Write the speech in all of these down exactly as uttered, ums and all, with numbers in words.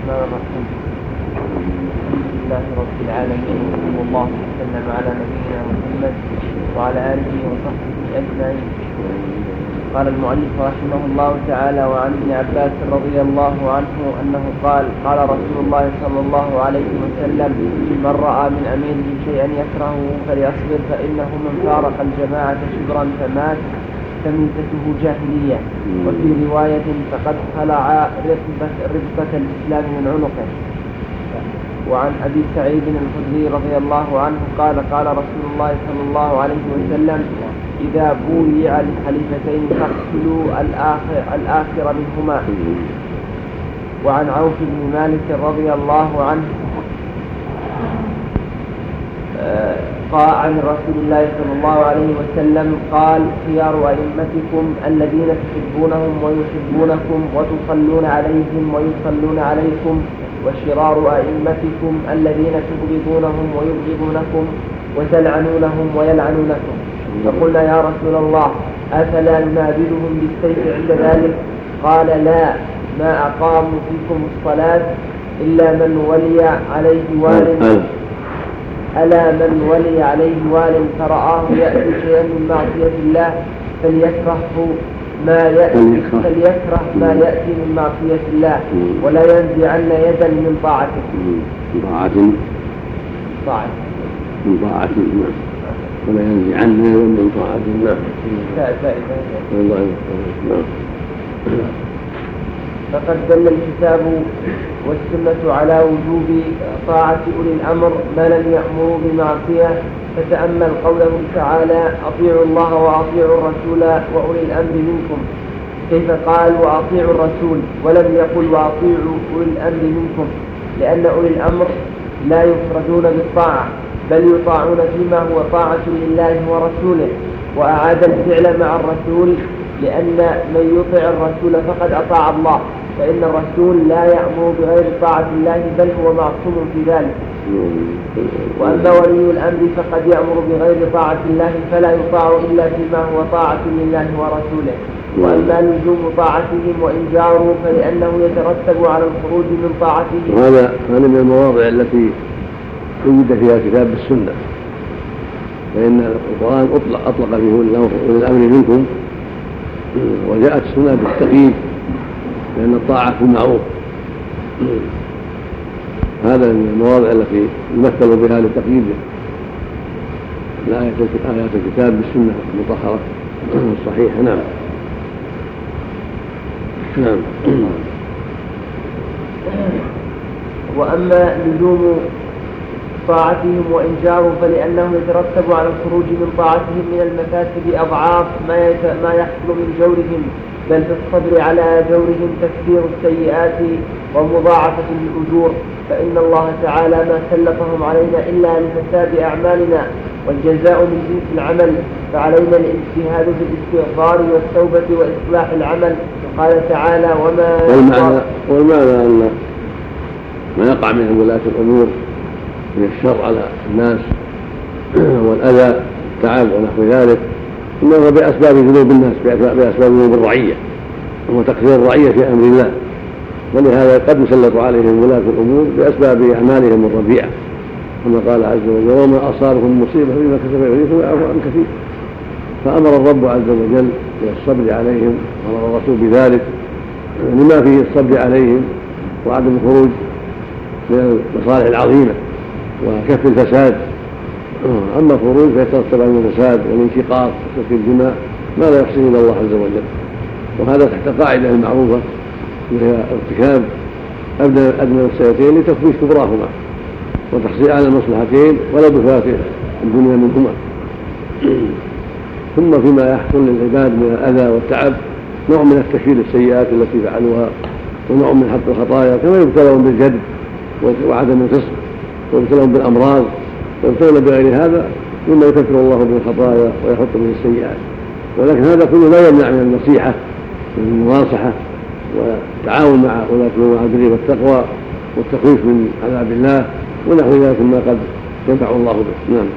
الرحمن الرحيم. الحمد لله رب العالمين، وصلى الله وسلم على نبينا محمد وعلى آله وصحبه أجمعين. قال المؤلف رحمه الله تعالى: وعن ابن عباس رضي الله عنه أنه قال: قال رسول الله صلى الله عليه وسلم: من رأى من أميره شيئا يكرهه فليصبر، فإنه من فارق الجماعة شبرا فمات فميتته جاهلية. وفي رواية: فقد خلع ربقة, ربقة الإسلام من عنقه. وعن أبي سعيد الخدري رضي الله عنه قال: قال رسول الله صلى الله عليه وسلم: إذا بويع لخليفتين فاقتلوا الآخر, الآخر منهما. وعن عوف بن مالك رضي الله عنه قال عن رسول الله صلى الله عليه وسلم قال: خيار أئمتكم الذين تحبونهم ويحبونكم وتصلون عليهم ويصلون عليكم، وشرار أئمتكم الذين تبغضونهم ويبغضونكم وتلعنونهم ويلعنونكم. فقلنا: يا رسول الله، أفلا ننابذهم بالسيف عند ذلك؟ قال: لا، ما أقاموا فيكم الصلاة إلا من ولي عليه وال ألا من ولي عليه وال فرآه يأتي شيئا من معصية الله فليكره ما يأتي فليكره ما يأتي من معصية الله، ولا ينزعن يدا من طاعته. طاعة طاعة من طاعة ولا ينزعن يدا من طاعة الله. الله نعم. فقد دل الكتاب والسنة على وجوب طاعة أولي الأمر ما لم يأمروا بمعصية. فتأمل قوله تعالى: أطيعوا الله وأطيعوا الرسول وأولي الأمر منكم، كيف قال وأطيعوا الرسول ولم يقل وأطيعوا أولي الأمر منكم، لأن أولي الأمر لا يفردون بالطاعة بل يطاعون فيما هو طاعة لله ورسوله. وأعاد الفعل مع الرسول، لأن من يطع الرسول فقد أطاع الله، فإن الرسول لا يأمر بغير طاعة الله بل هو معصوم في ذلك. وأما ولي الأمر فقد يأمر بغير طاعة الله فلا يطاع إلا فيما هو طاعة لله ورسوله. وأما لزوم طاعتهم وإن جاروا فلأنه يترتب على الخروج من طاعتهم. وهذا هذا من المواضع التي وجد فيها الكتاب بالسنة، فإن القرآن أطلق, أطلق فيه أولي الأمر منكم، وجاءت السنة بالتقييد، لأن الطاعة في المعروف. هذا من المواضع التي يمثل بها لتقييد آيات الكتاب بالسنة المطهرة الصحيحة. نعم نعم. وأما لزوم طاعتهم وإن جاروا فلأنه يترتب على الخروج من طاعتهم من المفاسد أضعاف ما يحصل من جورهم، بل في الصبر على جورهم تكثير السيئات ومضاعفة الأجور، فإن الله تعالى ما سلطهم علينا إلا لفساد أعمالنا، والجزاء من جنس العمل، فعلينا الاجتهاد في الاستغفار والتوبة وإصلاح العمل. قال تعالى: وما والمعنى, والمعنى أن ما يقع من ولاة الأمور من الشر على الناس والأذى التعب ونحو ذلك إنما بأسباب ذنوب الناس، بأسباب ذنوب الرعية، وهو تقصير الرعية في أمر الله. ولهذا قد يسلط عليهم ولاة الأمور بأسباب أعمالهم الربيعة، كما قال عز وجل: وما أصابهم مصيبة بما كسبت أيديكم ويعفو عن كثير. فأمر الرب عز وجل بالصبر عليهم، وأمر الرسول بذلك لما فيه الصبر عليهم وعدم الخروج من المصالح العظيمة وكف الفساد. أما الخروج فيترتب على الفساد والانشقاق وسفك الدماء ما لا يحصيه إلا الله عز وجل. وهذا تحت قاعدة المعروفة وهي ارتكاب أدنى السيئتين لتخفيف كبراهما وتحصيل على المصلحتين ولا بفات الدنيا منهما. ثم فيما يحصل للعباد من الأذى والتعب نوع من التكفير السيئات التي فعلوها، ونوع من حط الخطايا، كما يبتلون بالجد وعدم الفسق، ويبتلون بالأمراض، ويبتلون بغير هذا مما يكفر الله به الخطايا ويحط به السيئات. ولكن هذا كله لا يمنع من النصيحة والمناصحة والتعاون مع ولاة الأمور على البر والتقوى والتخويف من عذاب الله ونحو ذلك ما قد ينفع الله به. نعم.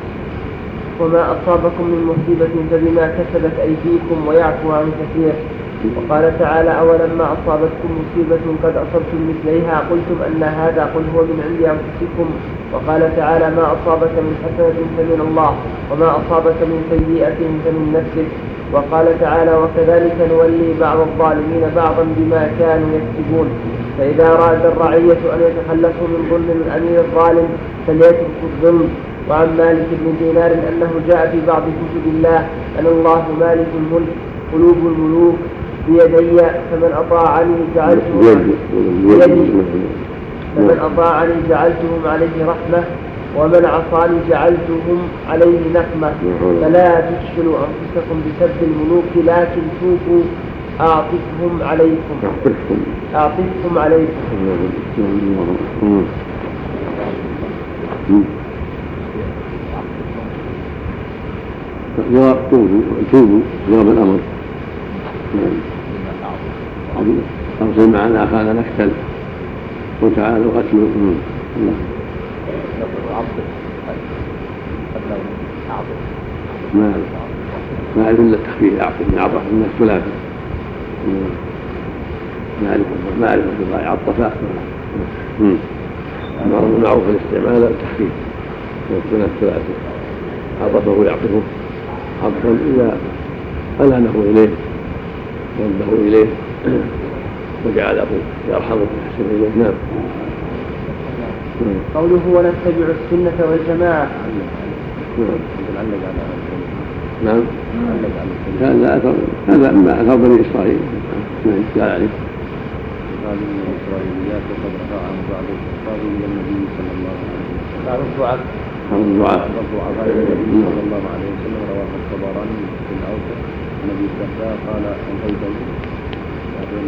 وما أصابكم من مصيبة فبما كسبت أيديكم ويعفو عن كثير. وقال تعالى أولما أصابتكم مصيبة قد أصبتم مثليها قلتم أن هذا قل هو من عند أنفسكم. وقال تعالى ما أصابك من حسنة فمن الله وما أصابك من سيئة فمن نفسك. وقال تعالى وكذلك نولي بعض الظالمين بعضا بما كانوا يكسبون. فإذا أراد الرعية أن يتخلصوا من ظلم الأمير الظالم فليتركوا الظلم. وعن مالك بن دينار أنه جاء في بعض كتب الله أن الله مالك الملك قلوب الملوك بيدي فمن أطاعني جعلتهم بيدي فمن أطاعني جعلتهم عليه رحمة ومن عصاني جعلتهم عليه نقمة. فلا تشغلوا أنفسكم بسب الملوك لكن توفوا أعطفهم عليكم أعطفهم عليكم. جواب توبوا جواب الأمر أرسل معنا أخانا نكتل وتعالوا قتلوا. ما ما أعرف إلا التخفيف أعطف من عطف من الثلاثي ما أعرف ما أعرف الله عطفاء معروف الاستعمال التخفيف من الثلاثي عطفه يعطفه عطفا إذا ألهنه إليه وانده إليه وجعله يرحمه ويحسن إليه. نعم. قوله ونتبع السنة والجماعة. نعم. هذا أثر هذا أما أثر بني إسرائيل قال عليه هذه من الإسرائيليات وقد رفع عن بعض الصحابة إلى النبي صلى الله عليه وسلم. بعض الدعاء بعض الدعاء بعض النبي صلى الله عليه وسلم رواه الطبراني في الأوسط النبي الدرداء قال الهيثم بعدين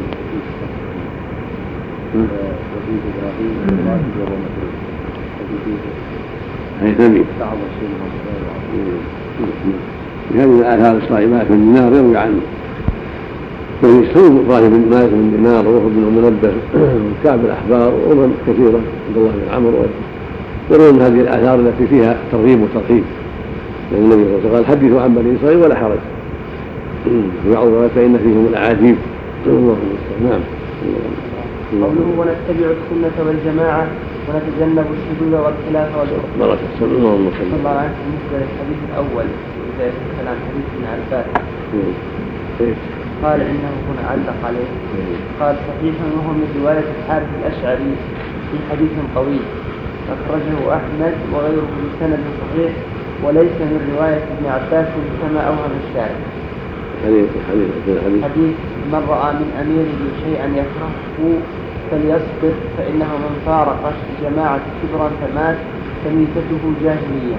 وفي إبراهيم إبراهيم وهو مسعود وفي هيثمي تعظ الشيء هذه الآثار الصائمات من النار يروي عنه بني إسرائيل إبراهيم بن مالك بن دينار ووهب بن منبه وكعب الأحبار وأمم كثيرة عبد الله بن عمرو يروون هذه الآثار التي فيها ترغيب وترهيب لأن النبي صلى الله عليه وسلم قال حدثوا عن بني إسرائيل ولا حرج وبعض الروايات فإن فيهم الأعاجيب. الله نعم. قوله ونتبع السنة والجماعة ونتجنب الشذوذ والخلاف والإخلاف. بارك الله صلى الله عليه وسلم. بالنسبة للحديث الأول بداية الكلام حديث ابن عباس قال إنه هنا علق عليه قال صحيح وهو من رواية الحارث الأشعري في حديث طويل أخرجه أحمد وغيره بسند صحيح وليس من رواية ابن عباس كما أوهم الشارع. حديث حديث حديث من رأى من أميره شيئا يكرهه فليصبر فإنه من فارق الجماعة كبرا فمات فميتته جاهلية.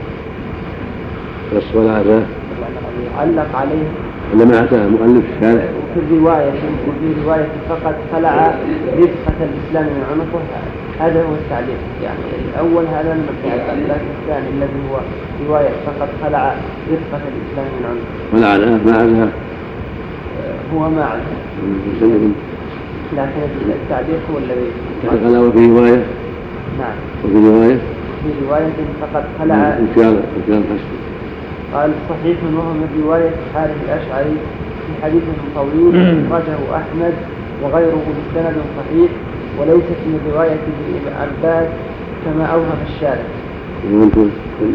بس ولا عزاه علق عليه لما أتى مؤلف الشارع وفي الرواية وفي رواية فقد خلع رفقة الإسلام من عنقه. هذا هو التعليق يعني الأول هذا المبدأ الثاني الذي هو رواية فقد خلع رفقة الإسلام من عنقه. ولا عزاه ما عزاه هو ما عزاه لكن التعليق هو الذي خلع. وفي رواية نعم وفي رواية في رواية فقد خلع وكان وكان حسن. قال صحيح وهو من رواية الحارث الأشعري في حديث طويل أخرجه أحمد وغيره بسند صحيح وليست من رواية ابن عباس كما أوهم الشارع. ممكن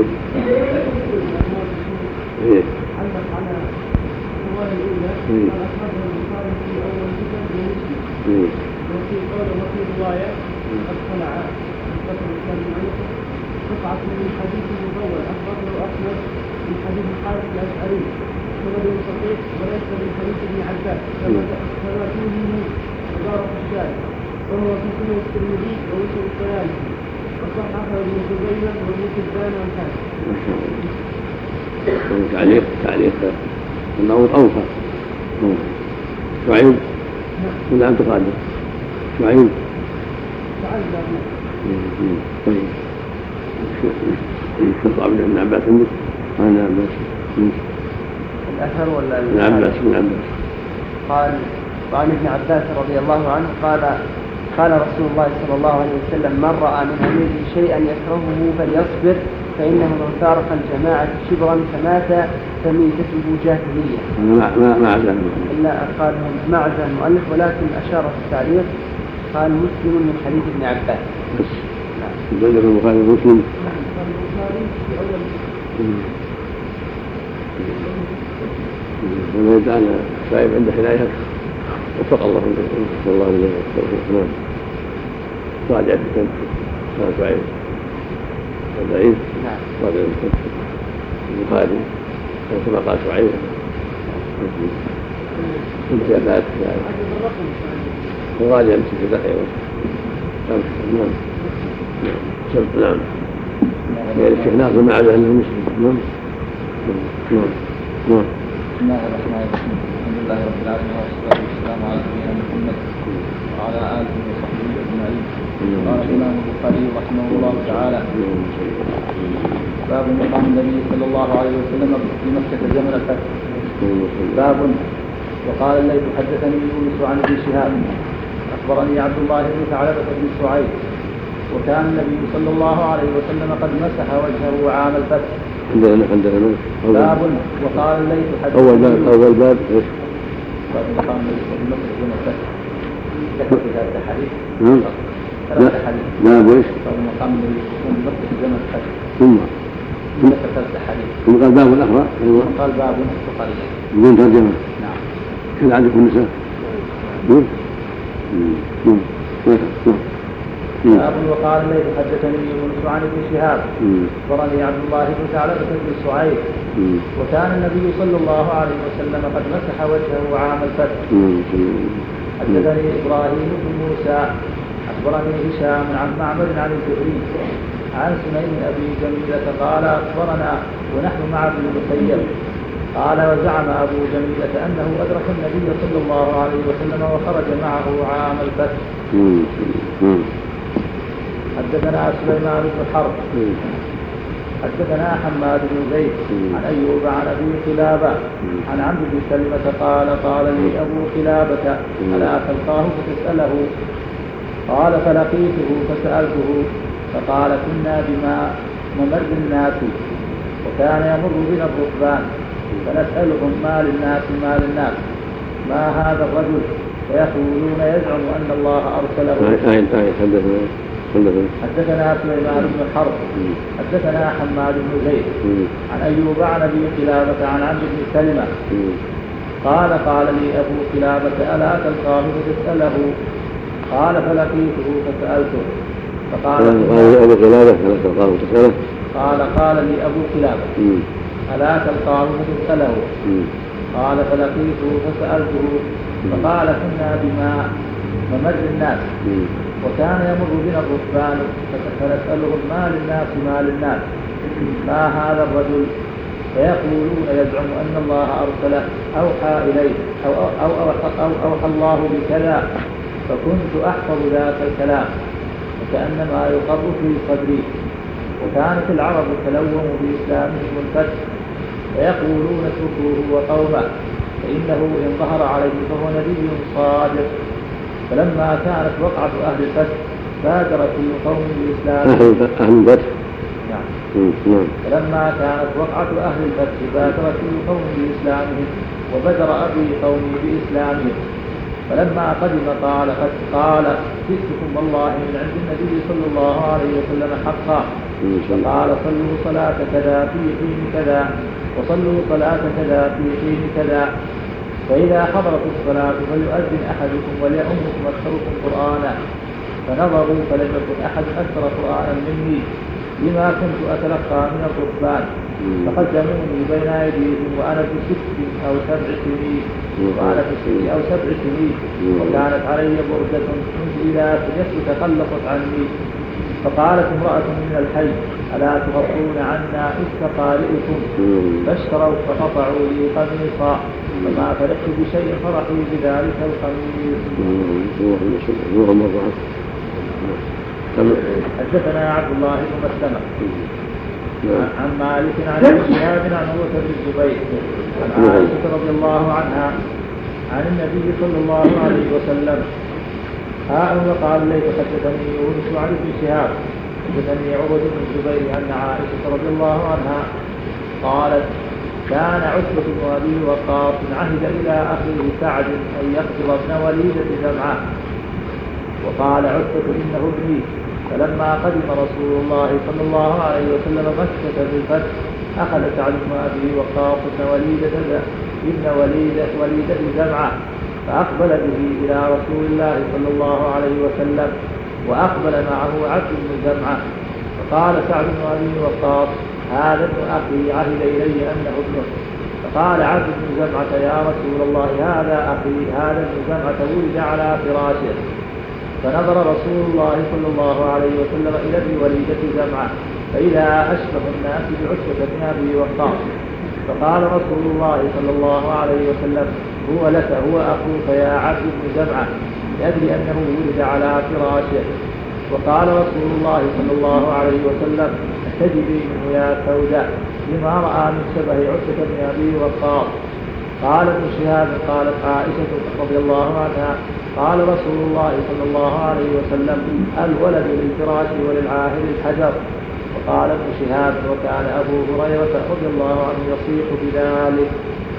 إيه علق على الرواية الأولى قال أخرجه البخاري في أول كتاب ومسلم وفي قول وفي رواية قد خلع الفتح الإسلام من عنقه قطعة من حديث مطول أخرجه أحمد من حديث الحارث الأشعري سند صحيح وليس من حديث ابن عباس كما فيه عبارة الشارع وهو في سنة الترمذي ووسط الطيالسي وصححه ابن خزيمة وابن حبان والحاكم. تعليق تعليق أنه أوفى شعيب ولا أنت قادر شعيب طيب شو صعب ابن عباس عندك؟ ابن عباس الأثر ولا ابن عباس ابن عباس قال وعن ابن عباس رضي الله عنه قال قال رسول الله صلى الله عليه وسلم من رأى من أميره شيئا يكرهه فليصبر فإنه من فارق الجماعة شبرا فمات فميتته جاهلية. ما ما ما عزاه لا قال ما عزاه المؤلف، ولكن أشار في التعليق قال مسلم من حديث ابن عباس. بس. نعم. ذكر البخاري ومسلم. وما يدعى أن شعيب عند حناية وفق الله نسأل الله عليه وسلم. راجع في كم كان شعيب ضعيف. نعم. راجع في البخاري كما قال شعيب انت بعد وراجع في ذحيح. نعم نعم يعني الشيخ ناصر ما عدا انه مسلم. نعم نعم نعم. بسم الله الرحمن الرحيم. الحمد لله رب العالمين والصلاه والسلام على نبينا محمد وعلى اله وصحبه اجمعين. قال الامام البخاري رحمه الله تعالى: باب مقام النبي صلى الله عليه وسلم في مكه زمن الفتح. باب. وقال الليث حدثني يونس عن ابن شهاب اخبرني عبد الله بن ثعلبة بن سعيد وكان النبي صلى الله عليه وسلم قد مسح وجهه عام الفتح. عندنا عندنا باب. وقال الليث حدثني اول باب اول باب ايش؟ باب مقام النبي في مكه زمن الفتح. ذكر في هذا الحديث ثلاث حديث. باب ايش؟ باب مقام النبي في مكه زمن الفتح. ثم ذكر ثلاث حديث. ثم قال باب الاخر. ايوه. قال باب الفقراء. بدون ترجمه. نعم. كان عندكم نساء؟ باب. وقال الليث حدثني يونس عن ابن شهاب اخبرني عبد الله بن ثعلبة بن سعيد وكان النبي صلى الله عليه وسلم قد مسح وجهه عام الفتح. حدثني ابراهيم بن موسى اخبرني هشام عن معمر عن الزهري عن سنين ابي جميلة قال اخبرنا ونحن مع ابن المسيب قال وزعم ابو جميلة انه ادرك النبي صلى الله عليه وسلم وخرج معه عام الفتح. حدثنا سليمان بن حرب حدثنا حماد بن زيد عن ايوب عن ابي قلابة عن عمرو بن سلمة قال قال لي ابو قلابة الا تلقاه فتسأله؟ قال فلقيته فسألته فقال كنا بما ممر الناس وكان يمر بنا الركبان فنسألهم ما للناس ما للناس ما هذا الرجل فيقولون يزعم ان الله ارسله. حدثنا سليمان بن حرب حدثنا حماد بن زيد عن ايوب عن ابي قلابة عن عمرو بن سلمة قال قال لي ابو قلابة الا تلقاه فتسأله؟ قال فلقيته فسألته فقال ابو قلابة الا تلقاه فتسأله؟ قال قال لي ابو قلابة الا تلقاه فتسأله؟ قال فلقيته فسألته فقال كنا بما ممر الناس وكان يمر بنا الركبان فنسألهم ما للناس ما للناس ما هذا الرجل فيقولون يزعم أن الله أرسله أوحى إليه أو, أو, أو, أو أوحى الله بكذا فكنت أحفظ ذاك الكلام وكأنما يقر في صدري. وكانت العرب تلوم بإسلامهم الفتح فيقولون اتركوه وقومه فإنه إن ظهر عليه فهو نبي صادق. فلما كانت وقعة أهل الفتح بادر كل قوم بإسلامهم. أهل الفتح. نعم. فلما كانت وقعة أهل الفتح بادر كل قوم بإسلامهم وبدر أبي قومي بإسلامهم. فلما قدم قال قد قال جئتكم والله من عند النبي صلى الله عليه وسلم حقا. فقال صلوا صلاة كذا في حين كذا وصلوا صلاة كذا في حين كذا فإذا حضرت الصلاة فليؤذن أحدكم وليؤمكم أكثركم قرآنا. فنظروا فلم يكن أحد أكثر قرآنا مني لما كنت أتلقى من الركبان فقدموني بين أيديهم وأنا في ست أو سبع سنين وأنا في ست أو سبع سنين وكانت علي بردة كنت إذا سجدت تخلصت عني. فقالت امرأة من الحي ألا تغطون عنا استقارئكم فاشتروا فقطعوا لي قميصا فما فرحت بشيء فرحوا بذلك القميص. حدثنا عبد الله بن مسلمة عن مالك عن ابن شهاب عن عروة بن الزبير عن عائشة رضي الله عنها عن النبي صلى الله عليه وسلم ها وقال ليس حدثني يونس عن ابن شهاب حدثني عروة بن الزبير أن عائشة رضي الله عنها قالت كان عتبة بن أبي وقاص عهد إلى أخيه سعد أن يقتل ابن وليدة جمعة، وقال عتبة إنه ابني. فلما قدم رسول الله صلى الله عليه وسلم مكة بالفتح أخذ سعد بن أبي وقاص ابن وليدة ابن وليدة وليدة جمعة فأقبل به إلى رسول الله صلى الله عليه وسلم، وأقبل معه عبد بن جمعة. فقال سعد بن أبي وقاص هذا ابن أخي عهد إلي أنه ابنه. فقال عبد بن جمعة يا رسول الله هذا أخي، هذا ابن جمعة ولد على فراشه. فنظر رسول الله صلى الله عليه وسلم إلى ابن وليدة جمعة فإذا أشبه الناس بعتبة بن أبي وقاص. فقال رسول الله صلى الله عليه وسلم هو لك هو أخوك يا عبد بن جمعة، يدري أنه ولد على فراشه. وقال رسول الله صلى الله عليه وسلم احتجبي منه يا سودة لما رأى من شبه عتبة بن أبي وقاص. قال ابن شهاب قالت عائشة رضي الله عنها قال رسول الله صلى الله عليه وسلم الولد للفراش وللعاهر الحجر. وقال ابن شهاب وكان أبو هريرة رضي الله عنه يصيح بذلك.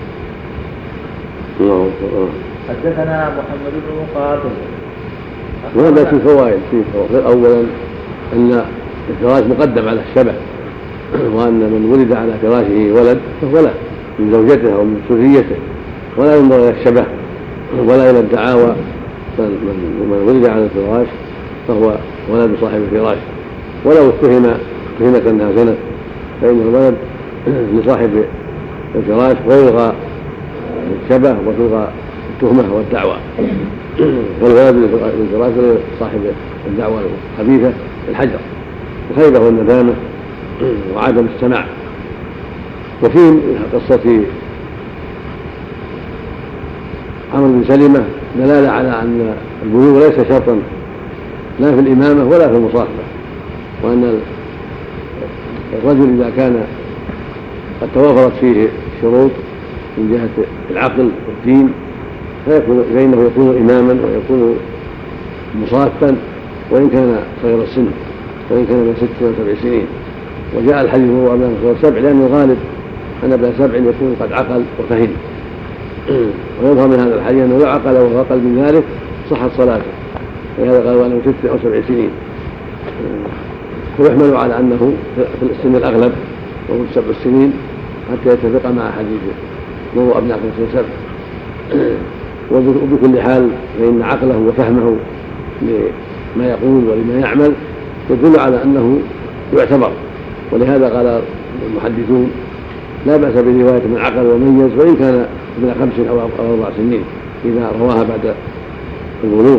حدثنا محمد بن مقاتل. وهذا في فوائد في فوائد. أولا أن الفراش مقدم على الشبه، وأن من ولد على فراشه ولد فهو له من زوجته أو من ذريته، ولا ينظر إلى الشبه ولا إلى الدعاوى. من ولد على الفراش فهو ولد صاحب الفراش، ولو اتهم اتهمت أنها زنت فإن الولد لصاحب الفراش ويلغى الشبه وتلغى التهمة والدعوى. والولد للفراش صاحب الدعوى الخبيثة الحجر الخيبة والندامة وعدم السماع. وفي قصة عمرو بن سلمة دلالة على أن البلوغ ليس شرطا لا في الإمامة ولا في المصاحبة، وأن الرجل إذا كان قد توافرت فيه شروط من جهة العقل والدين فإنه يكون إماما ويكون مصافا وإن كان صغير السن، وإن كان من ست وسبع سنين. وجاء الحديث هو أبناء سبع لأن الغالب أن ابن سبع يكون قد عقل وفهم، ويظهر من هذا الحديث أنه لو عقل وهو أقل من ذلك صحت صلاته، ولهذا قالوا أنه ست أو سبع سنين. ويحمل على أنه في السن الأغلب وهو سبع سنين حتى يتفق مع حديثه وهو أبناء سبع. وبكل حال فإن عقله وفهمه لما يقول ولما يعمل يدل على أنه يعتبر. ولهذا قال المحدثون لا بأس برواية من عقل وميز وإن كان ابن خمس أو أربع سنين إذا رواها بعد البلوغ.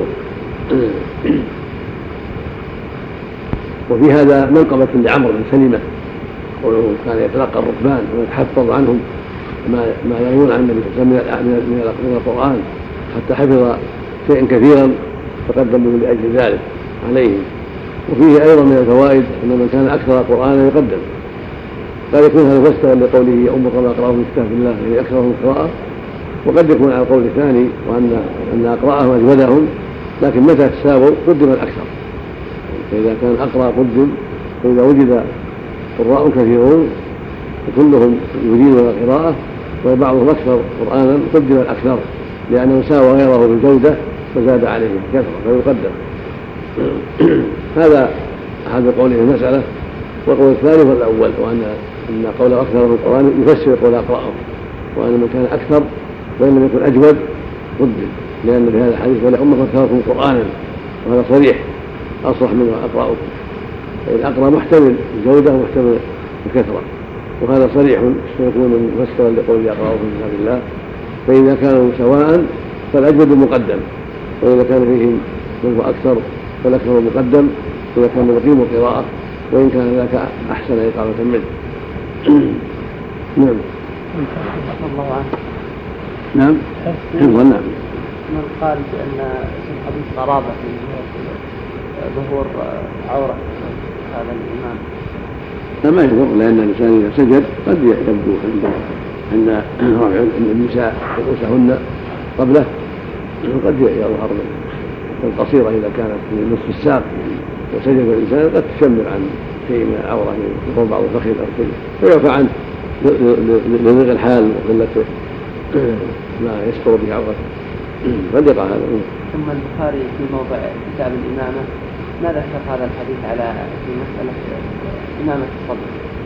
وفي هذا منقبة لعمرو بن سلمة، قوله كان يتلقى الركبان ويتحفظ عنهم ما ما يروون عن النبي صلى الله عليه وسلم من القرآن حتى حفظ شيئا كثيرا فقدموا لأجل ذلك عليهم. وفيه أيضا من الفوائد أن من كان أكثر قرآنا يقدم، قد يكون هذا فسرا لقوله يا أم كما أقرأه من كتاب الله يعني أكثرهم قراءة، وقد يكون على القول الثاني وأن أن أقرأهم أجودهم، لكن متى تساووا قدم الأكثر. فإذا كان أقرأ قدم، فإذا وجد قراء كثيرون وكلهم يريدون القراءة وبعضهم أكثر قرآنا قدم الأكثر لأنه ساوى غيره بالجودة فزاد عليه كثرة فيقدم. هذا أحد قوله في المسألة. والقول الثاني هو الأول، وأن أن قوله أكثر من القرآن يفسر قول أقرأهم، وأن من كان أكثر وإن لم يكن أجود قدم، لأن في هذا الحديث ولا أمكم أكثركم قرآنا، وهذا صريح أصرح منه أقرأكم، فالأقرأ محتمل الجودة ومحتمل الكثرة، وهذا صريح سيكون مفسرا لقول أقرأكم من كتاب الله. فإذا كانوا سواء فالأجود مقدم، وإذا كان فيهم من هو أكثر فالأكثر مقدم إذا كان يقيم القراءة وإن كان ذاك أحسن إقامة منه. نعم. الله عنه. نعم. حفظا. نعم. من قال بأن اسم حديث قرابة من ظهور عورة هذا الإمام؟ لا ما يضر، لأن الإنسان إذا سجد قد يبدو عند عند النساء رؤوسهن قبله، قد يظهر القصيرة إذا كانت في نصف الساق وسجد الإنسان قد تشمل عن شيء من العورة يكون بعض الفخذ أو شيء فيعفى عنه لضيق الحال وقلة ما يستر به عورته قد يقع هذا. ثم البخاري في موضع كتاب الإمامة ما ذكر هذا الحديث على في مسألة إمامة الصدر؟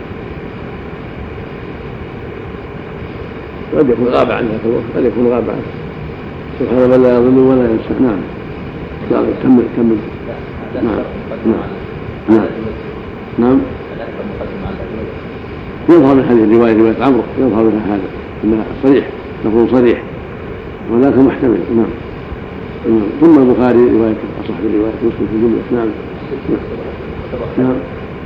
قد يكون غاب عنه قد يكون غاب عنه سبحان من لا يظن ولا ينسى. نعم كمل كمل. نعم نعم نعم يظهر من هذه الرواية رواية عمرو يظهر منها هذا انها صريح لفظ صريح ولكن محتمل. نعم ثم البخاري رواية أصح من رواية مسلم في الجملة. نعم نعم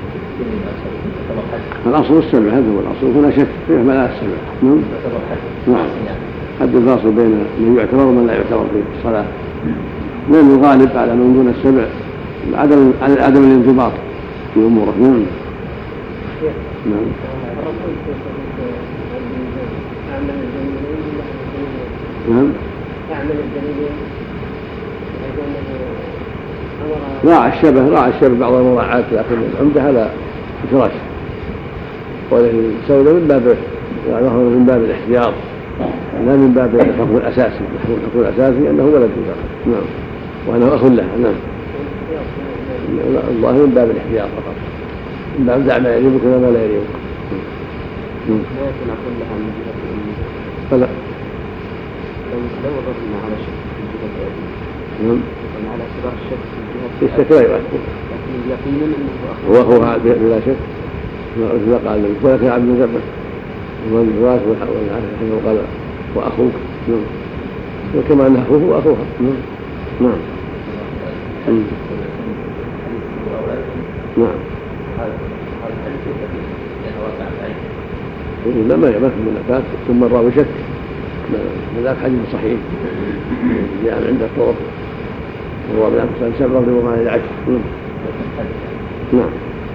الأصل السبع هذا هو الأصل هنا شك فيه ما السبع. نعم نعم حد الفاصل بين من يعتبر ومن لا يعتبر في الصلاة لأن الغالب على من دون السبع عدم عدم الانضباط في أموره. نعم نعم نعم راعى الشبه راعى الشبه بعض المراعاة لكن العمدة هذا إفراش ولكن سوله من باب ظهر من باب الاحتياط لا من باب الحكم الأساسي. الحكم الأساسي أنه ولد نعم وأنه أخ له. نعم الله من باب الاحتياط فقط من باب دع ما يريبك وما لا يريبك. لا يكون أخ لها من جهة فلا لو وضعنا على شك من جهة أبي نعم على اعتبار الشك من جهة الشك لا يؤثر لكن يقينا أنه هو أخوها بلا شك ما قال النبي ولكن عبد المزبط ومن الرواس والحديث قال وأخوك. نعم وكما أنه أخوه وأخوها. نعم نعم نعم لا ما يبث من نفاس ثم الراوي شك ذاك حديث صحيح يعني عنده طرق وهو من أحسن سبب رضي الله عنه العجل. نعم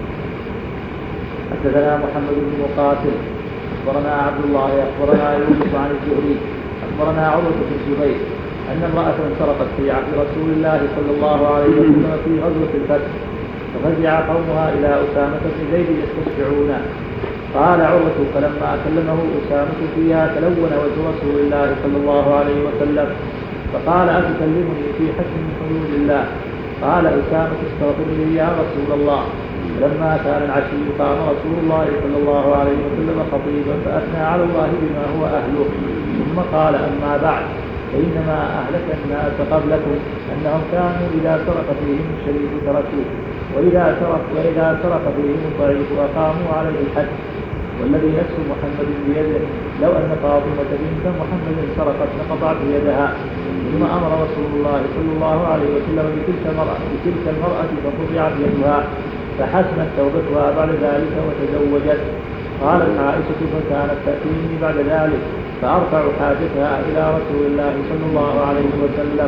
حدثنا محمد بن مقاتل أخبرنا عبد الله أخبرنا يونس عن الزهري أخبرنا عروة بن الزبير أن امرأة سرقت في عهد رسول الله صلى الله عليه وسلم في غزوة الفتح ففزع قومها إلى أسامة بن زيد يستشفعون. قال عروة فلما كلمه أسامة فيها تلون وجه رسول الله صلى الله عليه وسلم فقال أتكلمني في حد من حدود الله؟ قال أسامة استغفر لي يا رسول الله. لما كان العشي قام رسول الله صلى الله عليه وسلم خطيبا فأثنى على الله بما هو أهله ثم قال أما بعد فإنما أهلك الناس قبلكم أنهم كانوا إذا سرق فيهم الشريف تركوه وإذا سرق وإذا سرق فيهم الضعيف أقاموا عليه الحد والذي نفس محمد بيده لو أن فاطمة بنت محمد سرقت لقطعت يدها. ثم أمر رسول الله صلى الله عليه وسلم بتلك المرأة بتلك المرأة فقطعت يدها فحسنت توبتها بعد ذلك وتزوجت. قالت عائشة فكانت تأتيني بعد ذلك فأرفع حاجتها إلى رسول الله صلى الله عليه وسلم.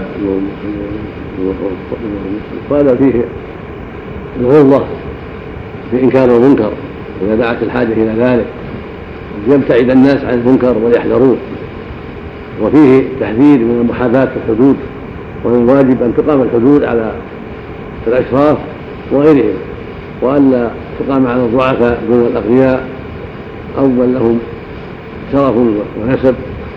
قال فيه الغلظة في إنكار المنكر إذا دعت الحاجة إلى ذلك يبتعد الناس عن المنكر ويحذروه. وفيه تحذير من المحاذاة في الحدود ومن الواجب أن تقام الحدود على الأشراف وغيرهم وألا تقام على الضعفاء دون الأغنياء أو من لهم شرف ونسب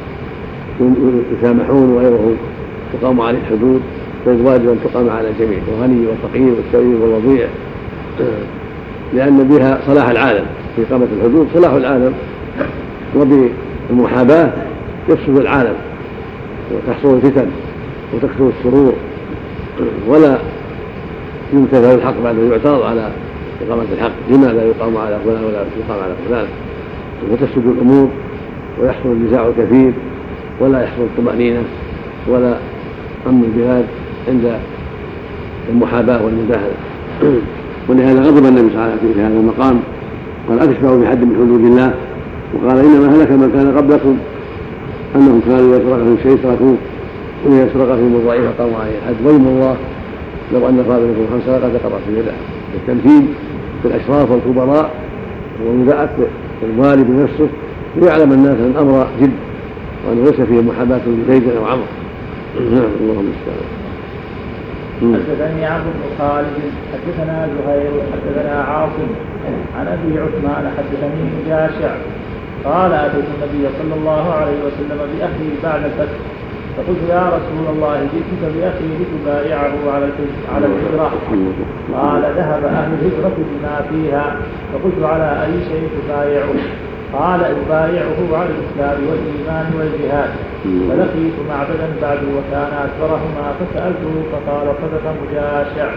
يسامحون وغيرهم تقام عليه الحدود فالواجب أن تقام على الجميع الغني والفقير والشريف والوضيع لأن بها صلاح العالم. في إقامة الحدود صلاح العالم وبالمحاباة يفسد العالم وتحصل الفتن وتكثر الشرور ولا يمتثل الحق بعد أن يعترض على إقامة الحق لماذا يقام على فلان ولا يقام على فلان وتفسد الأمور ويحصل النزاع الكثير ولا يحصل الطمأنينة ولا أمن البلاد عند المحاباة والمداهنة. ولهذا غضب النبي صلى الله عليه وسلم في هذا المقام قال أتشبهوا بحد من حدود الله وقال إنما هلك من كان قبلكم أنهم كانوا يسرق لهم شيء تركوه وإن يسرق فيهم الضعيف قاموا عليه الحد ويم الله لو أن قابلكم خمس سرقات لقطعت يده. التمثيل بالأشراف والكبراء ومداءة الوالي بنفسه ليعلم الناس أن الأمر جد وأنه ليس فيه محاباة لزيد أو عمرو. اللهم استعان. حدثني عمرو بن خالد حدثنا زهير حدثنا عاصم عن ابي عثمان حدثني مجاشع قال اتيت النبي صلى الله عليه وسلم باخي بعد الفتح فقلت يا رسول الله جئتك باخي لتبايعه على على الهجره قال ذهب اهل الهجره بما فيها فقلت على اي شيء تبايعه قال أبايعه على الإسلام والإيمان والجهاد فلقيت معبدا بعد وكان أكبرهما فسألته فقال صدق مجاشع.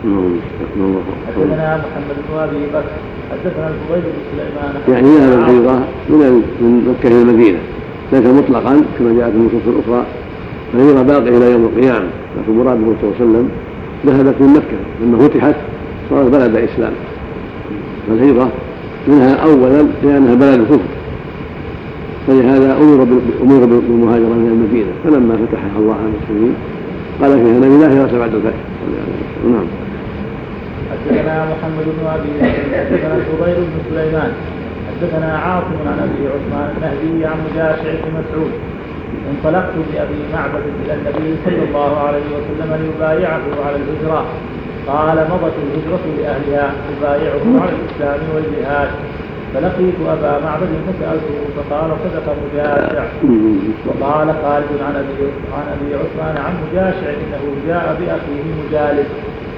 حدثنا محمد بن أبي بكر حدثنا الفضيل بن سليمان يعني ذهب الهجرة من مكة إلى المدينة ليس مطلقا كما جاءت في النصوص الأخرى، فالهجرة باقية إلى يوم القيامة، لكن مراد الرسول صلى الله عليه وسلم ذهبت من مكة لما فتحت صارت بلد إسلام، فالهجرة منها أولا لأنها بلد كفر، فلهذا أمر بالمهاجرة من المدينة، فلما فتحها الله على المسلمين قال فيها نبي لا هجرة بعد الفتح. نعم. حدثنا محمد بن أبي حدثنا الفضيل بن سليمان حدثنا عاصم عن أبي عثمان النهدي عن مجاشع بن مسعود انطلقت بأبي معبد إلى النبي صلى الله عليه وسلم ليبايعه على الهجرة قال مضت الهجرة لأهلها يبايعه على الإسلام والجهاد فلقيت أبا معبد فسألته فقال صدق مجاشع. وقال خالد عن أبي عن أبي عثمان عن مجاشع إنه جاء بأخيه مجالس.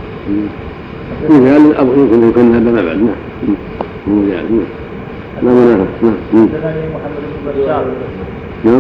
مجالس أو يمكن يكون هذا ما بعد. نعم. مجالس. نعم. نعم. حدثني محمد بن بشار. نعم.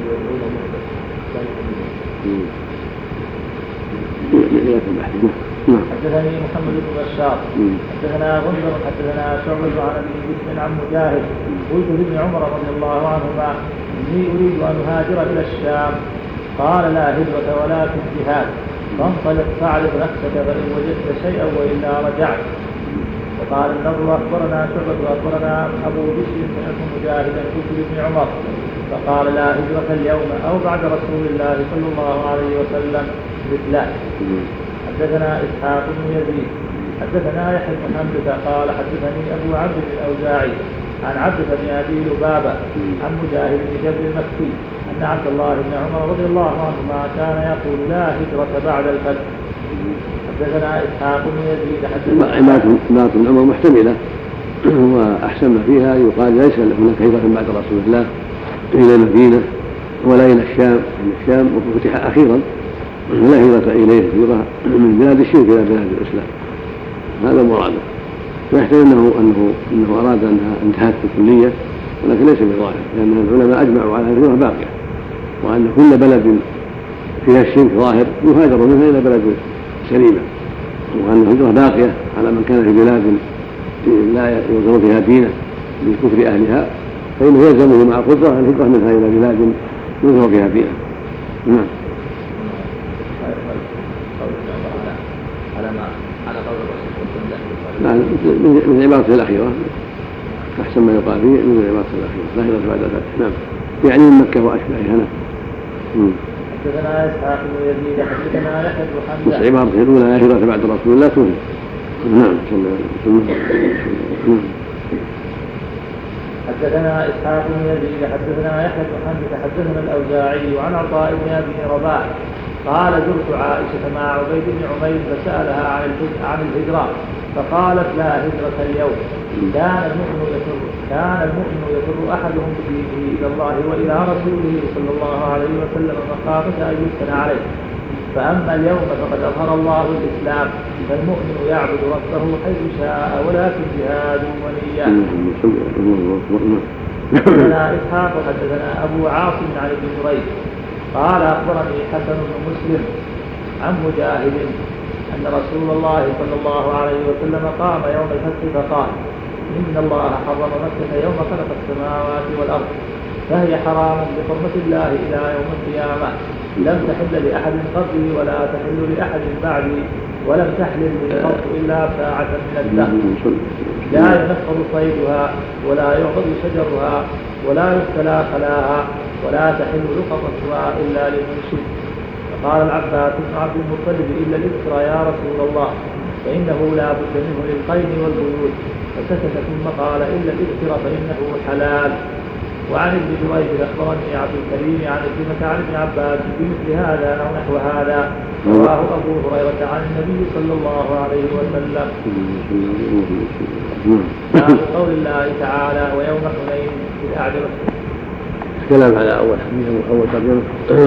حدثني محمد بن بشار حدثنا غندر حدثنا شعبة عن ابي بكر عن مجاهد قلت لابن عمر رضي الله عنهما اني اريد ان اهاجر الى الشام قال لا هجرة ولكن جهاد فانطلق فاعرف نفسك فان وجدت شيئا والا رجعت. وقال النضر اخبرنا شعبة اخبرنا ابو بشر سمعت مجاهدا قلت لابن عمر فقال لا هجرة اليوم او بعد رسول الله صلى الله عليه وسلم مثله. حدثنا إسحاق بن يزيد حدثنا يحيى بن حمزة قال حدثني أبو عبد الأوزاعي عن عبد بن أبي لبابة عن مجاهد بن جبر المكي أن عبد الله بن عمر رضي الله عنهما كان يقول لا هجرة بعد الفتح. حدثنا إسحاق بن يزيد حدثنا عبارة ابن عمر محتملة وأحسن ما فيها يقال ليس هناك هجرة بعد رسول الله إلى المدينة ولا إلى الشام، إلى الشام وفتح أخيرا لا هجرة إليه، هجرة من بلاد الشرك إلى بلاد الإسلام، هذا مراده. فيحتمل أنه أنه أنه أراد أنها انتهت بالكلية، ولكن ليس بظاهر، لأن العلماء أجمعوا على الهجرة باقية، وأن كل بلد فيها الشرك ظاهر يهاجر منها إلى بلد سليمة، وأن الهجرة باقية على من كان في بلاد لا يظهر فيها دينه بكفر أهلها، فإنه يلزمه مع القدرة الهجرة منها إلى بلاد يظهر فيها دينه. نعم. من العبارة الأخيرة أحسن ما يقال فيه من العبارة الأخيرة لا هجرة بعد الفتح. نعم. يعني من مكة وأشباهها. نعم. حدثنا إسحاق بن يزيد حدثنا يحيى بن حمزة. العبارة الأولى لا هجرة بعد رسول الله توفي. نعم. حدثنا إسحاق بن يزيد حدثنا يحيى بن حمزة حدثنا الأوزاعي عن عطاء بن أبي رباح قال زرت عائشة مع عبيد بن عمير فسألها عن الهجرة فقالت لا هجرة اليوم. كان المؤمن يفر كان المؤمن يفر أحدهم بدينه إلى الله وإلى رسوله صلى الله عليه وسلم مخافة أن يفتن عليه، فأما اليوم فقد أظهر الله الإسلام فالمؤمن يعبد ربه حيث شاء ولكن جهاد ونية. حدثنا إسحاق حدثنا أبو عاصم عن ابن جريج قال أخبرني حسن بن مسلم عن مجاهد أن رسول الله صلى الله عليه وسلم قام يوم الفتح فقال إن الله حرم مكة يوم خلق السماوات والأرض فهي حرام بحرمة الله إلى يوم القيامة، لم تحل لأحد قبلي ولا تحل لأحد بعدي ولم تحلل لي قط إلا ساعة من الدهر، لا ينفض صيدها ولا يعضد شجرها ولا يبتلى خلاها ولا تحل لقطتها إلا للمنشد. فقال العباس بن عبد المطلب إلا الإبتر يا رسول الله فإنه لا بد منه للقين والبيوت، فسكت ثم قال إلا الإبتر فإنه حلال. وعن ابن جريج أخبرني عبد الكريم عن ابن عن ابن عباس بمثل هذا أو نحو هذا رواه أبو هريرة عن النبي صلى الله عليه وسلم. باب قول الله تعالى ويوم حنين إذ أعجبتكم. الكلام على أول حديث أول ترجمة.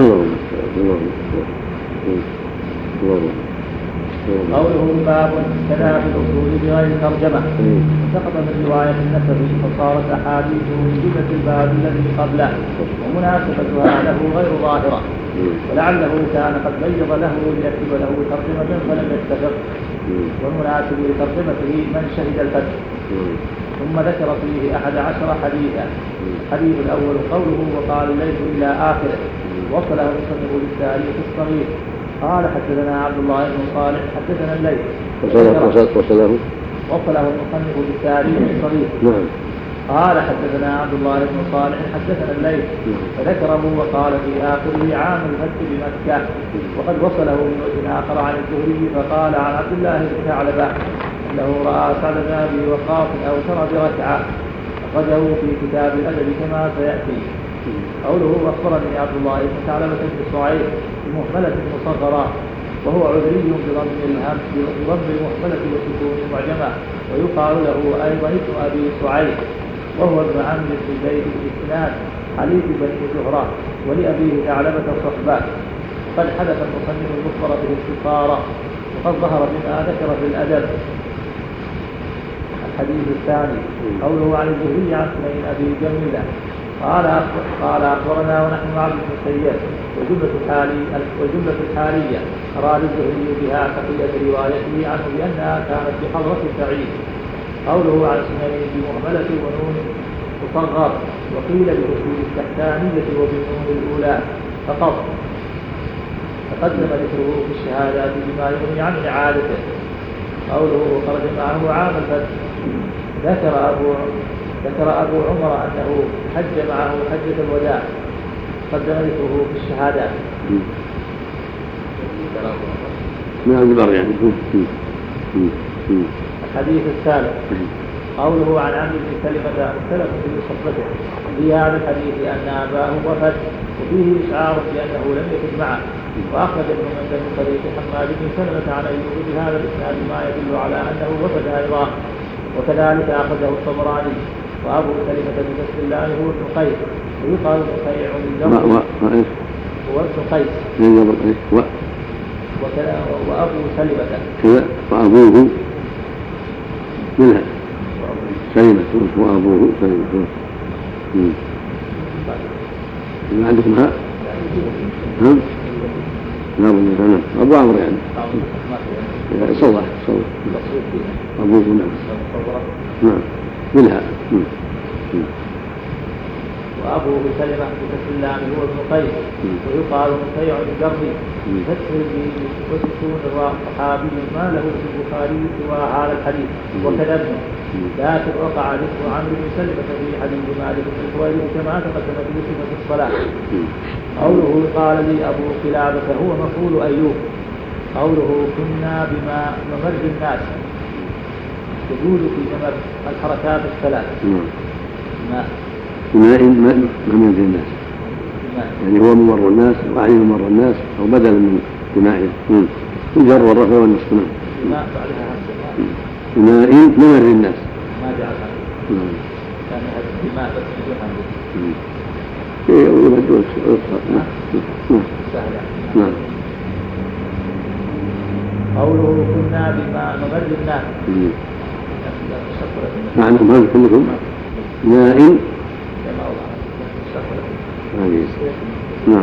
قوله باب كذا في الأصول بغير ترجمة سقط من رواية النسبي فصارت أحاديثه من جملة الباب الذي قبله ومناسبتها له غير ظاهرة ولعله كان قد بيض له ليكتب له ترجمة فلم يتفق والمناسب لترجمته من شهد الفتح ثم ذكر فيه أحد عشر حديثا. الحديث الأول قوله وقال الليث إلى آخره وصله المصنف بالتاريخ الصغير قال حدثنا عبد الله بن صالح حدثنا الليث وصله وصله المصنف بالتاريخ الصغير قال حدثنا عبد الله بن صالح حدثنا الليث فذكره وقال في آخره عام الفتح بمكة وقد وصله من وجه آخر عن الزهري فقال عن عبد الله بن ثعلبة أنه رأى سعد بن أبي وقاص أوتر بركعة أخرجه في كتاب الأدب كما سيأتي. قوله أخبرني عبد الله بن ثعلبة بن صعيب بمهملة مصغرة وهو عذري بضم الهمز بضم المهملة وسكون المعجمة ويقال له أيضا ابن أبي صعيب وهو ابن عمرو بن زيد بن سنان حليف بني زهرة ولأبيه ثعلبة صحبة. قد حدث المصنف المخبر به استخارة وقد ظهر بما ذكر في الأدب. الحديث الثاني قوله عن الزهري عن سنين أبي جميلة قال قال أخبرنا ونحن مع ابن السيد وجملة الحالي والجملة الحالية أراد الزهري بها تقية روايته عنه بأنها كانت بحضرة سعيد. قوله عن سنين بمهملة ونون مصغر وقيل بأصول التحتانية وبالنون الأولى فقط تقدم ذكره في الشهادات بما يغني عن إعادته. قوله وخرج معه عام الفتح ذكر أبو ذكر أبو عمر أنه حج معه حجة الوداع قدم ذكره في الشهادات. ما البر يعني. الحديث الثالث قوله عن عمرو بن سلمة مختلف في صحبته في هذا الحديث أن أباه وفد وفيه إشعار بأنه لم يكن معه. وأخرج ابن مندى من طريق حماد بن سلمة عن أيوب بهذا الإسناد ما يدل على أنه وفد أيضا وكذلك أخذه الطبراني. وأبو سلمة بكسر الله هو ابن قيس ويقال نخيع بالجمع هو ابن قيس وأبو سلمة كذا وأبوه منها سلمة وأبوه سلمة. ما عندكم ها؟ ها؟ لا أبو مثلا أبو عمرو يعني صلح صلح أبوه نعم نعم منها. وأبوه سلمة بكسر اللام هو ابن قيس ويقال نخيع الجري فتح الدين وسكون الراء صحابي ما له في البخاري سوى هذا الحديث وكذا ابنه لكن وقع ذكر عمرو بن سلمة في حديث مالك بن الحويرث كما تقدم في صفة الصلاة. قوله قال لي أبو قلابة هو مفعول أيوب. قوله كنا بما ممر الناس تجوز في ممر الحركات الثلاث ما ماء ماء ممر الناس يعني هو ممر الناس وعليه ممر الناس أو بدل من بماء الجر والرفع والنصب ماء بعدها ماء ممر الناس ما جعلها كان هذا بماء بس بدون همزة يبدو سهل نعم. قوله كنا بما ممر الناس معنى مهل كلكم ماء نعم.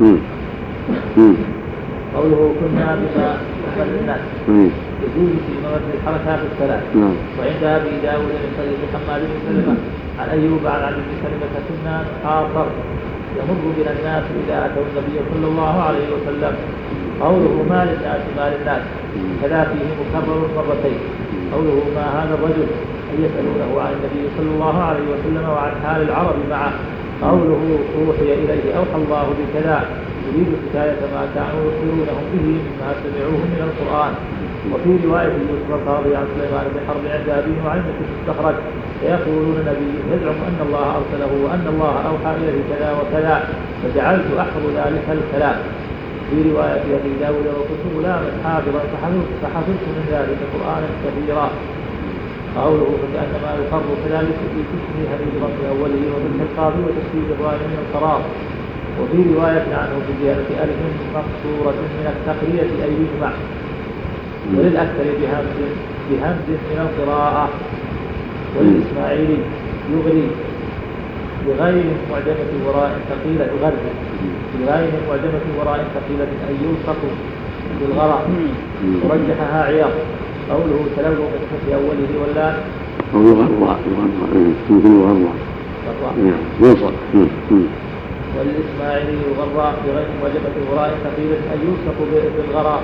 قوله كنا بما ممر الناس يجوز في ممر الحركات الثلاث. وعند أبي داود من طريق حماد بن سلمة عن أيوب عن عبد بن سلمة كنا آخر يمر بنا الناس إذا أتوا النبي صلى الله عليه وسلم. قوله ما للناس ما للناس كذا فيه مكرر مرتين. قوله ما هذا الرجل أن يسألونه عن النبي صلى الله عليه وسلم وعن حال العرب معه. قوله أوحي إليه أوحى الله بكذا يريد حكاية ما كانوا يخبرونهم به مما سمعوه من القرآن. وفي رواية يوسف القاضي عن سليمان بن حرب عند أبي نعيم في المستخرج فيقولون نبي يزعم أن الله أرسله وأن الله أوحى إليه كذا وكذا فجعلت أحفظ ذلك الكلام. في رواية أبي داود وكنت غلاما حافظا فحفظت من ذلك قرآنا كثيرا. قوله فكأنما يقر كذلك في كتبه حديث في أوله وفي القاضي وتسليم إبراهيم من القرار. وفي رواية عنه بزيادة ألف مقصورة من التقرية أي يجمع، وللأكثر بهمز بهمز من القراءة. وللإسماعيلي يغري بغير معجمة وراء ثقيلة يغرب بغير معجمة وراء ثقيلة أن يلصق بالغرق ورجحها عياض. قوله تلوه في أوله واللام أو يغرى يمكن يغرى يلصق. والإسماعيلي يغرى بغير معجمة وراء ثقيلة أن يلصق بالغرق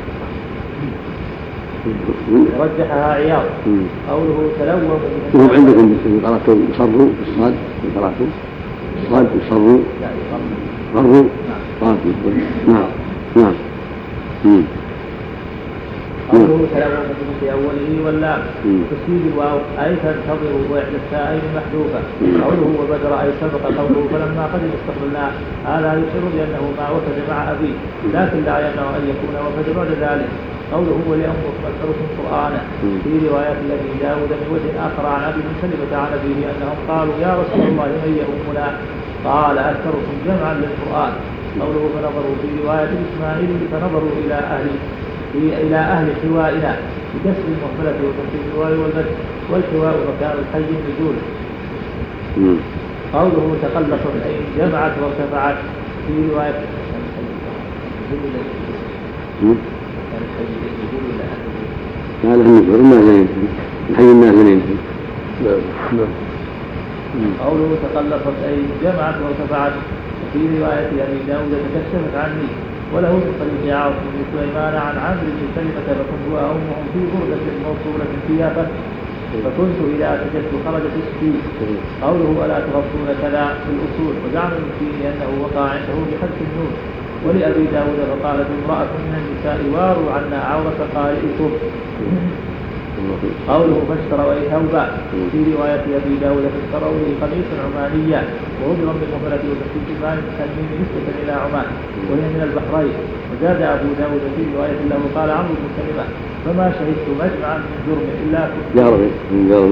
رجحها عياض. قوله تلوم وهم عندكم قرأتم يصروا بالصاد قرأتم الصاد يصروا غروا نعم نعم. قوله تلوم في أوله واللام تسديد الواو أي تنتظر وإحدى التائين محذوفة. قوله وبدر أي سبق قوله فلما قدم استقبلناه هذا يشير بأنه ما وفد مع أبيه لكن لا يمنع أن يكون وفد بعد ذلك. قوله وليأمر أكثركم قرآنا. في رواية أبي داود من وجه آخر عن أبي سلمة عن أبيه أنهم قالوا يا رسول الله من يؤمنا قال أكثركم جمعا للقرآن. قوله فنظروا في رواية إسماعيل فنظروا إلى أهل إلى أهل حوائنا بكسر المهملة وتفسير الواو والبدء والحواء مكان الحي النزول. قوله تقلصت أي جمعت وارتفعت. في رواية قال النزول النازلين الحي النازلين. قوله تقلصت أي جمعت وارتفعت. في رواية أبي داود تكشفت عني. وله من طريق عاصم بن سليمان عن عمرو بن سلمة فكنت وأمهم في بردة موصولة فيها فكنت إذا سجدت خرجت السكين. قوله ألا تغطون كذا في الأصول وزعم المسكين أنه وقع عنده بحذف النون. ولأبي داود فقالت امرأة من النساء واروا عنا عورة قارئكم. قوله فاشتروا ثوبا. في رواية أبي داود فاشتروا قميصا عمانيا ووضع بالمهملة وتسديد المال التنميم نسبة إلى عمان وهي من البحرين. وزاد أبو داود في رواية له قال عمرو بن سلمة فما شهدت مجمعا من جرم إلا جرم من جرم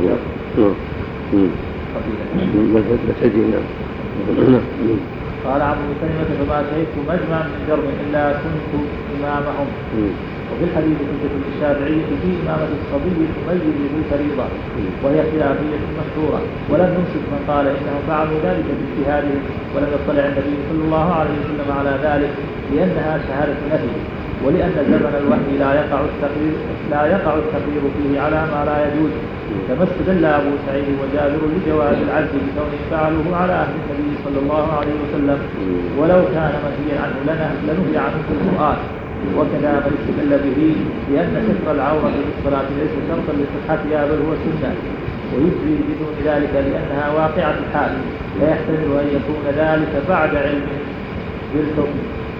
قال عمرو بن سلمة فما شهدت مجمعا من جرم إلا كنت إمامهم. وفي الحديث حجة للشافعية في إمامة الصبي المميز بالفريضة وهي خلافية مشهورة. ولم ينصف من قال إنهم فعلوا ذلك باجتهادهم ولم يطلع النبي صلى الله عليه وسلم على ذلك لأنها شهادة نفي ولأن زمن الوحي لا يقع التقرير لا يقع التقرير فيه على ما لا يجوز. كما استدل أبو سعيد وجابر لجواز العجز بكونه فعلوه على أهل النبي صلى الله عليه وسلم ولو كان منهيا عنه لنهي عنه في القرآن. وكذا من استدل به لأن ستر العورة في الصلاة ليس شرطا لصحتها بل هو سنة ويجري بدون ذلك لأنها واقعة الحال فيحتمل أن يكون ذلك بعد علم بالحكم.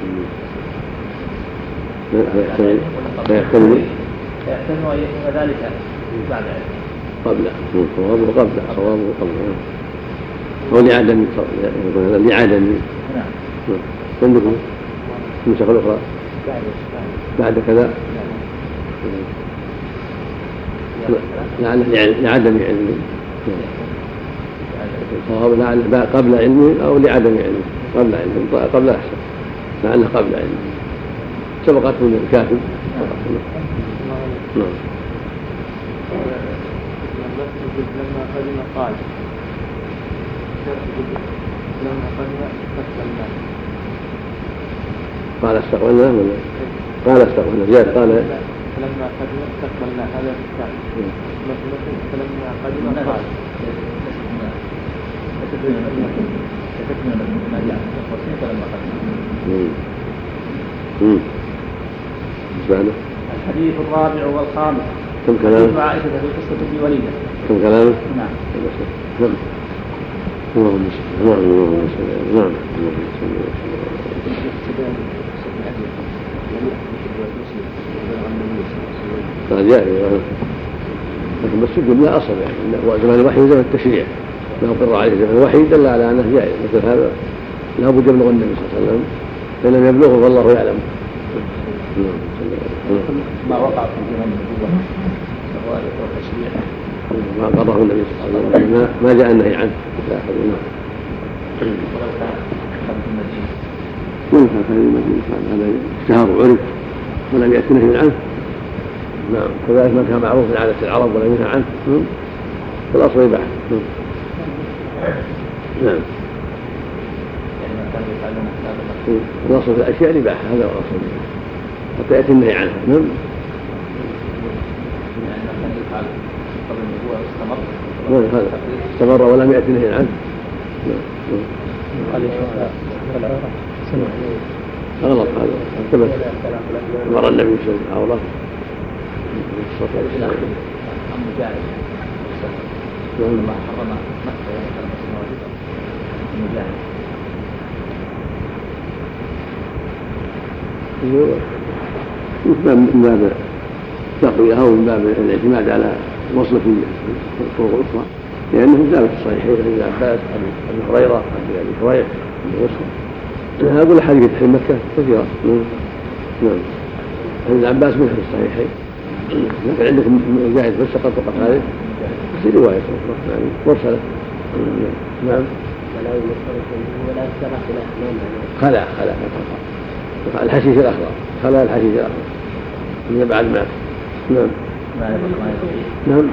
فيحتمل فيحتمل أن يكون ذلك بعد علم قبل صوابه قبل صوابه قبل هو لعدم لعدم نعم عندكم النسخة الأخرى بعد كذا لعدم علمه صواب لعل قبل علمه أو لعدم علمه قبل علمه قبل أحسن لعله قبل علمه سبقت من الكاتب نعم. لما قدم قال لما قدم استقبلنا قال استقبلنا ولا قال استقبلنا زياد قال لما قدم استقبلنا هذا الكتاب لما قدم قال الحديث الرابع والخامس كم كلام عائشة في قصة ابن وليدة كم كلام نعم نعم اللهم صل نعم اللهم صل نعم هذا جائز، لكن بس يقول لا أصل يعني هو زمان الوحي وزمان التشريع، ما أقر عليه زمان الوحي دل على أنه جائز. مثل هذا لا بد يبلغ النبي صلى الله عليه وسلم، فإن لم يبلغه فالله يعلم. ما وقع في زمن النبوة والتشريع ما قضاه النبي صلى الله عليه وسلم، ما جاء النهي عنه لا أحد. ولو كان خمس المدينة ولو كان خير المدينة كان هذا اشتهر وعرف ولم يأتي نهي عنه. نعم، كذلك ما كان معروف من عادة العرب ولم ينهى عنه فالأصل يباح. نعم، يعني ما كان يفعلون هذا الأصل في الأشياء الإباحة، هذا هو الأصل حتى يأتي النهي عنها. نعم، يعني ما كان يفعل قبل النبوة واستمر هذا استمر ولم يأتي نهي عنه. غلط هذا، ثبت أمر النبي صلى الله عليه وسلم عن مجاهد الله حرم مكة وحرم السماوات مجاهد من باب التقوية أو من باب الاعتماد على وصله في الطرق الأخرى، لأنه ثابت في الصحيحين عن ابن عباس عن أبي هريرة عن أبي شريح أقول أحاديث تحريم مكة كثيرة. نعم، عن ابن عباس منها في الصحيحين، لكن عندكم مجاهد بس فقط فقط هذه في رواية يعني مرسلة. نعم، ولا استمع إلى أحلام خلع خلع الحشيش الأخضر، خلع الحشيش الأخضر من يبعد معه. نعم نعم،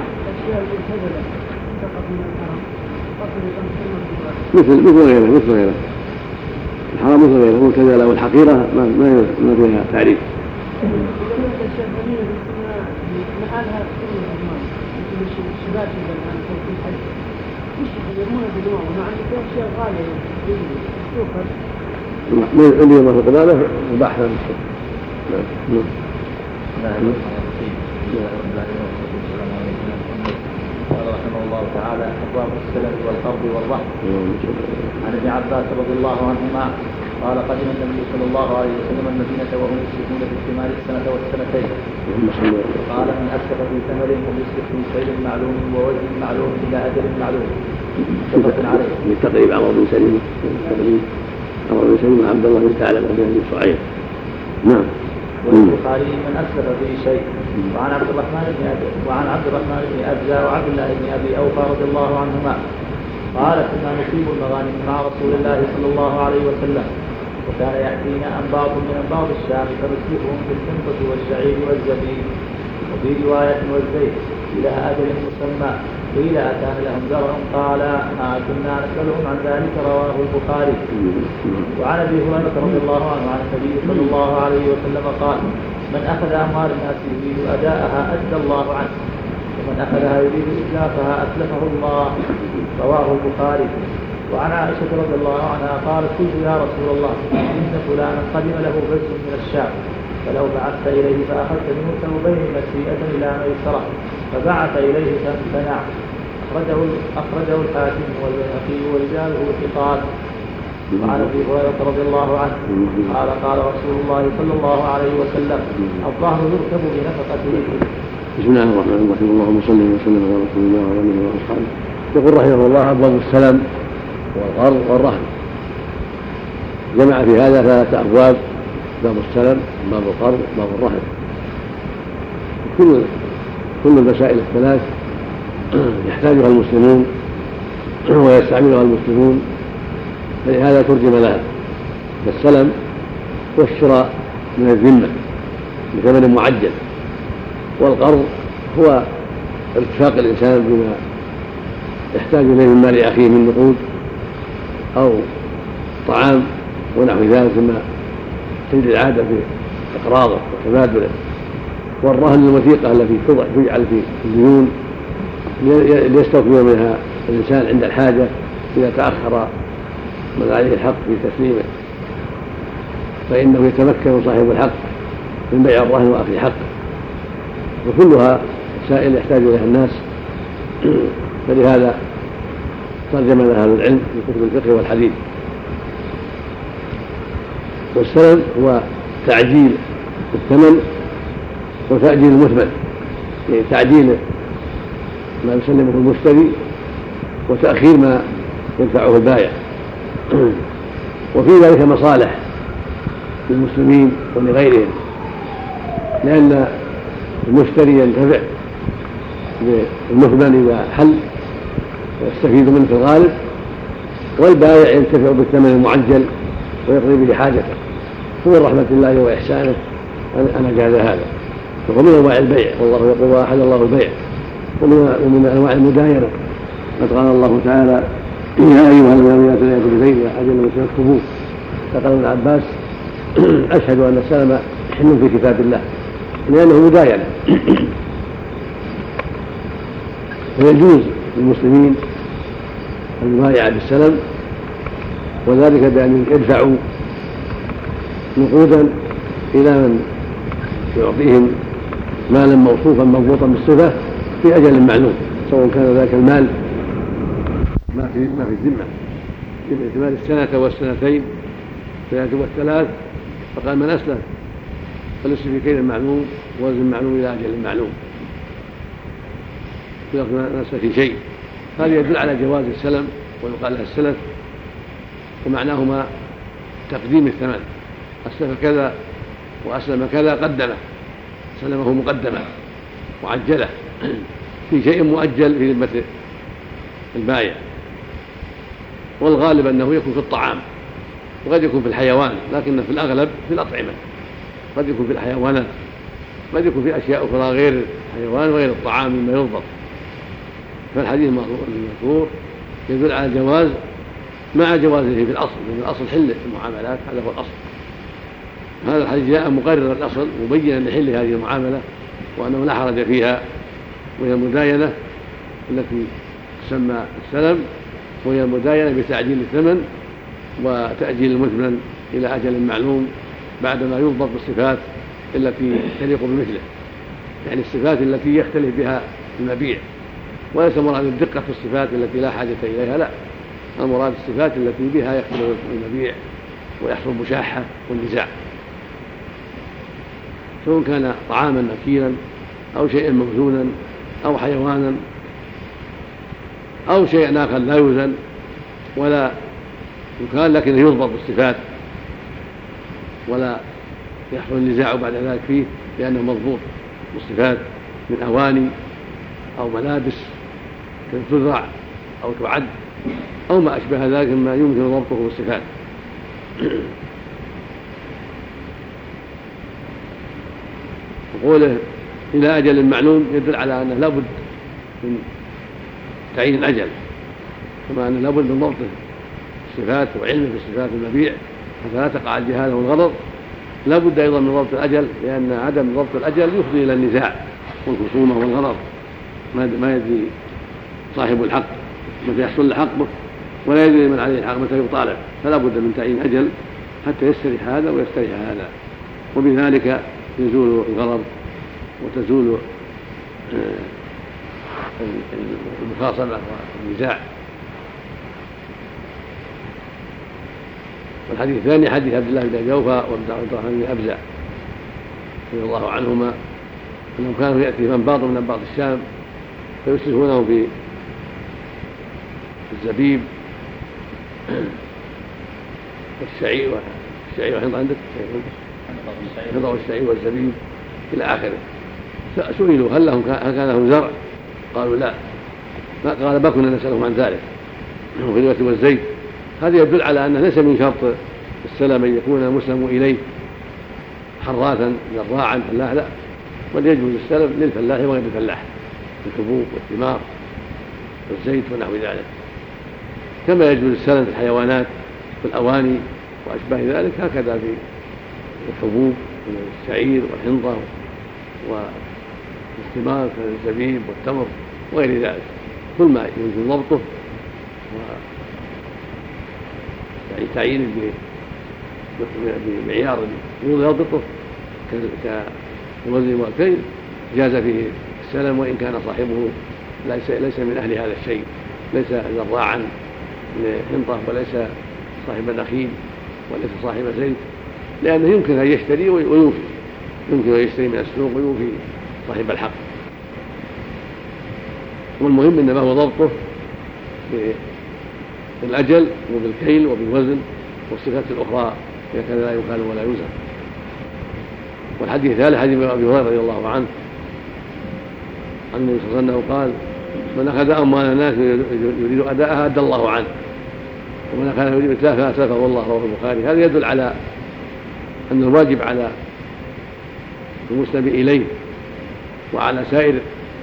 مثل مثل غيره مثل غيره الحرام مثل غيره والكذا والحقيرة ما ما ما فيها تعريف. ما عندي الله في القبالة وباح له المسلم. نعم نعم. قال رحمه الله تعالى: أبواب السلف والقرض والرهن. عن ابن عباس رضي الله عنهما قال: قدم النبي صلى الله عليه وسلم المدينة وهم يسلكون في الثمار السنة والسنتين. قال: من أسلف في ثمر فليسلك في شيء معلوم ووجه معلوم إلى أجل معلوم. متفق عليه. بالتقريب عمرو بن سليم، التقريب عمرو بن سليم وعبد الله بن ثعلبة بن أبي صعيب. نعم. والبخاري: من أسلف فيه شيء. وعن عبد الرحمن بن أبي وعن عبد الرحمن بن أبزة وعبد الله بن أبي أوفى رضي الله عنهما قال: كنا نصيب المغانم مع رسول الله صلى الله عليه وسلم، وكان يأتينا أنباط من أنباط الشام فنسلكهم في الحنطة والشعير والزبيب، وفي رواية والزيت إلى أجل مسمى. قيل: أكان لهم زرع؟ قال: ما كنا نسألهم عن ذلك. رواه البخاري. وعن أبي هريرة رضي الله عنه عن النبي صلى الله عليه وسلم قال: من أخذ أموال الناس يريد أداءها أدى الله عنه، ومن أخذها يريد إتلافها أتلفه الله. رواه البخاري. وعن عائشة رضي الله عنها قالت: قلت: يا رسول الله، إن فلانا قدم له بز من الشام، فلو بعثت إليه فأخذت منه ثوبين مسيئة إلى ميسرة، فبعث إليه فامتنع. أخرجه أخرجه الحاكم والبيهقي ورجاله ثقات. وعن أبي هريرة رضي الله عنه قال: قال رسول الله صلى الله عليه وسلم: الظهر يركب بنفقته. بسم الله الرحمن الرحيم. اللهم صل وسلم على رسول الله وعلى آله وأصحابه. يقول رحمه الله: أبواب السلم والقرض والرهن. جمع في هذا ثلاثة أبواب: باب السلم، باب القرض، باب الرهن. كل كل المسائل الثلاث يحتاجها المسلمون ويستعملها المسلمون، فلهذا ترجم لها. فالسلم والشراء من الذمة بثمن معجل، والقرض هو اتفاق الإنسان بما يحتاج إليه من مال أخيه من نقود أو طعام ونحو ذلك مما تجد العادة في إقراضه وتبادله. والرهن الوثيقة التي تجعل في الديون ليستوفي منها الإنسان عند الحاجة إذا تأخر من عليه الحق في تسليمه، فإنه يتمكن صاحب الحق من بيع الرهن وأخذ حقه. وكلها مسائل يحتاج إليها الناس، فلهذا ترجم لها أهل العلم في كتب الفقه والحديث. والسلم هو تعجيل الثمن وتأجيل المثمن، تعجيل ما يسلمه المشتري وتأخير ما يدفعه البائع. وفي ذلك مصالح للمسلمين ولغيرهم، لأن المشتري ينتفع بالمثمن إذا حل ويستفيد منه في الغالب، والبائع ينتفع بالثمن المعجل ويقضي به حاجته. هو رحمة الله وإحسانه أنا جاز هذا، وهو من أنواع البيع، والله يقول وأحل الله البيع. ومن أنواع المداينة قد قال الله تعالى يا أيها الذين آمنوا بزيد أجل مسلم اكتبوه. فقال ابن عباس أشهد أن السلم حل في كتاب الله، لأنه مداينة. ويجوز للمسلمين المبايعة بالسلم، وذلك بأن يدفعوا نقودا إلى من يعطيهم مالا موصوفا مضبوطا بالصفة في أجل معلوم، سواء كان ذاك المال ما في ما في الذمة باعتبار السنة والسنتين والثلاث والثلاث. فقال من أسلم فليسلم في كيل معلوم ووزن معلوم إلى أجل معلوم، من أسلم في شيء. هذا يدل على جواز السلم، ويقال له السلف، ومعناهما تقديم الثمن. أسلف كذا وأسلم كذا قدمه، سلمه مقدمة وعجله في شيء مؤجل في ذمة البائع. والغالب أنه يكون في الطعام، وقد يكون في الحيوان، لكن في الأغلب في الأطعمة. قد يكون في الحيوانات، قد يكون في أشياء أخرى غير الحيوان وغير الطعام مما يضبط. فالحديث المذكور يدل على الجواز مع جوازه في الأصل، لأن الأصل حل المعاملات، هذا هو الأصل. هذا الحديث جاء مقرر الأصل مبينا لحل هذه المعاملة، وأنه لا حرج فيها، وهي المداينة التي تسمى السلم، وهي المداينة بتعجيل الثمن وتأجيل المثمن إلى أجل معلوم بعدما يضبط بالصفات التي تليق بمثله، يعني الصفات التي يختلف بها المبيع. وليس مراد الدقة في الصفات التي لا حاجة إليها، لا، المراد الصفات التي بها يختلف المبيع ويحصل مشاحة والنزاع، سواء كان طعاما أكيلا أو شيئا موزونا أو حيوانا أو شيئا آخر لا يوزن ولا يكال لكنه يضبط بالصفات ولا يحصل النزاع بعد ذلك فيه، لأنه مضبوط بالصفات من أواني أو ملابس تزرع أو تعد أو ما أشبه ذلك مما يمكن ضبطه بالصفات. وقوله إلى أجل معلوم يدل على أنه لابد من تعيين الأجل، كما أنه لابد من ضبط الصفات وعلمه بالصفات المبيع حتى لا تقع الجهالة والغضب. لابد أيضا من ضبط الأجل، لأن عدم ضبط الأجل يفضي إلى النزاع والخصومة والغضب، ما يدري صاحب الحق متى يحصل له حقه، ولا يدري من عليه الحق متى يطالب. فلا بد من تعيين أجل حتى يستريح هذا ويستريح هذا، وبذلك يزول الغضب وتزول المخاصمة والنزاع. والحديث الثاني حديث عبد الله بن جوفة وعبد الرحمن بن أبزع رضي الله عنهما أنهم كانوا يأتي من بعض من بعض الشام فيسلفونه في الزبيب والشعير والشعير وحين عندك نضع الشعير والزبيب إلى آخره. سئلوا هل لهم هل كان لهم زرع؟ قالوا لا. قال ما كنا نسألهم عن ذلك. وفي رواية والزيت. هذا يدل على أنه ليس من شرط السلم أن يكون المسلم إليه حراثا زراعا فلاح، لا، بل يجوز السلم للفلاح وغير الفلاح الحبوب والثمار والزيت ونحو ذلك، كما يجوز السلم في الحيوانات والأواني وأشباه ذلك، هكذا في الحبوب من الشعير والحنطة والثمار كالزبيب والتمر وغير ذلك، كل ما يمكن ضبطه وتعيينه بمعيار يضبطه كالوزن والكيل جاز فيه السلم، وإن كان صاحبه ليس ليس من أهل هذا الشيء، ليس زراعا لحنطة وليس صاحب نخيل وليس صاحب زيت، لأنه يمكن أن يشتري ويوفي، يمكن أن يشتري من السوق ويوفي صاحب الحق. والمهم إنما هو ضبطه بالأجل وبالكيل وبالوزن والصفات الأخرى إذا كان لا يكال ولا يوزن. والحديث الثالث حديث أبي هريرة رضي الله عنه عن النبي صلى الله عليه وسلم قال: من أخذ أموال الناس يريد أداءها أدى الله عنه، ومن أخذ يريد إتلافها أتلفه الله. رواه البخاري. هذا يدل على أن الواجب على المسلم إليه وعلى سائر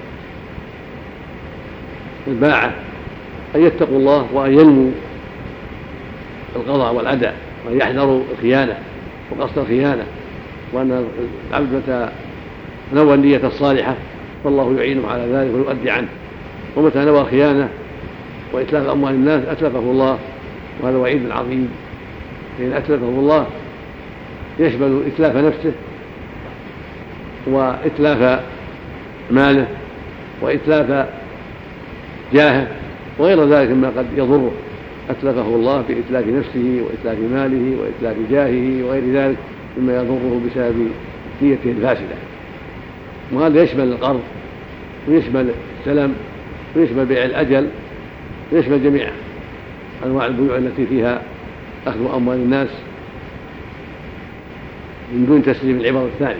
الباعة أن يتقوا الله وأن ينموا القضاء والأداء، وأن يحذروا الخيانة وقصد الخيانة، وأن العبد متى نوى النية الصالحة فالله يعينه على ذلك ويؤدي عنه، ومتى نوى خيانة وإتلاف أموال الناس أتلفه الله. وهذا وعيد عظيم، لأن أتلفه الله يشمل إتلاف نفسه وإتلاف ماله وإتلاف جاهه وغير ذلك مما قد يضره. أتلفه الله بإتلاف نفسه وإتلاف ماله وإتلاف جاهه وغير ذلك مما يضره بسبب نيته الفاسدة. وهذا يشمل القرض ويشمل السلم ويشمل بيع الأجل ويشمل جميع أنواع البيوع التي فيها أخذ أموال الناس من دون تسليم العبر الثاني،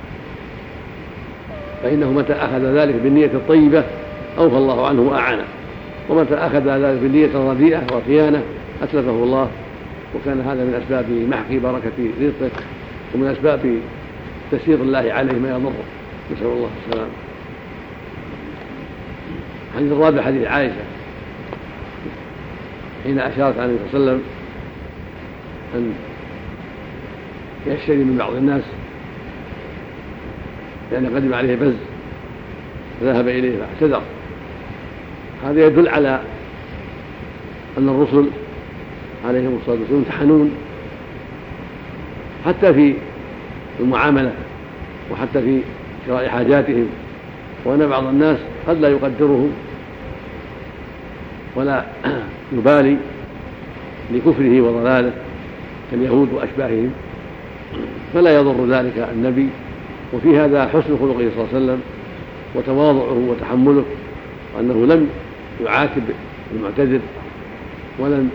فإنه متى أخذ ذلك بالنية الطيبة أوفى الله عنه وأعانه، ومتى أخذ ذلك بالنية الرديئة والخيانة أتلفه الله، وكان هذا من أسباب محق بركة رزقه ومن أسباب تسيير الله عليه ما يضره. نسأل الله السلامة. الحديث الرابع حديث عائشة حين أشارت عليه الصلاة والسلام أن يشتري من بعض الناس لأن قدم عليه بز فذهب إليه فاعتذر. هذا يدل على أن الرسل عليهم الصلاة والسلام يمتحنون حتى في المعاملة وحتى في شراء حاجاتهم، وأن بعض الناس قد لا يقدرهم ولا يبالي لكفره وضلاله كاليهود وأشباههم، فلا يضر ذلك النبي. وفي هذا حسن خلقه صلى الله عليه وسلم وتواضعه وتحمله، وأنه لم يعاتب المعتذر ولم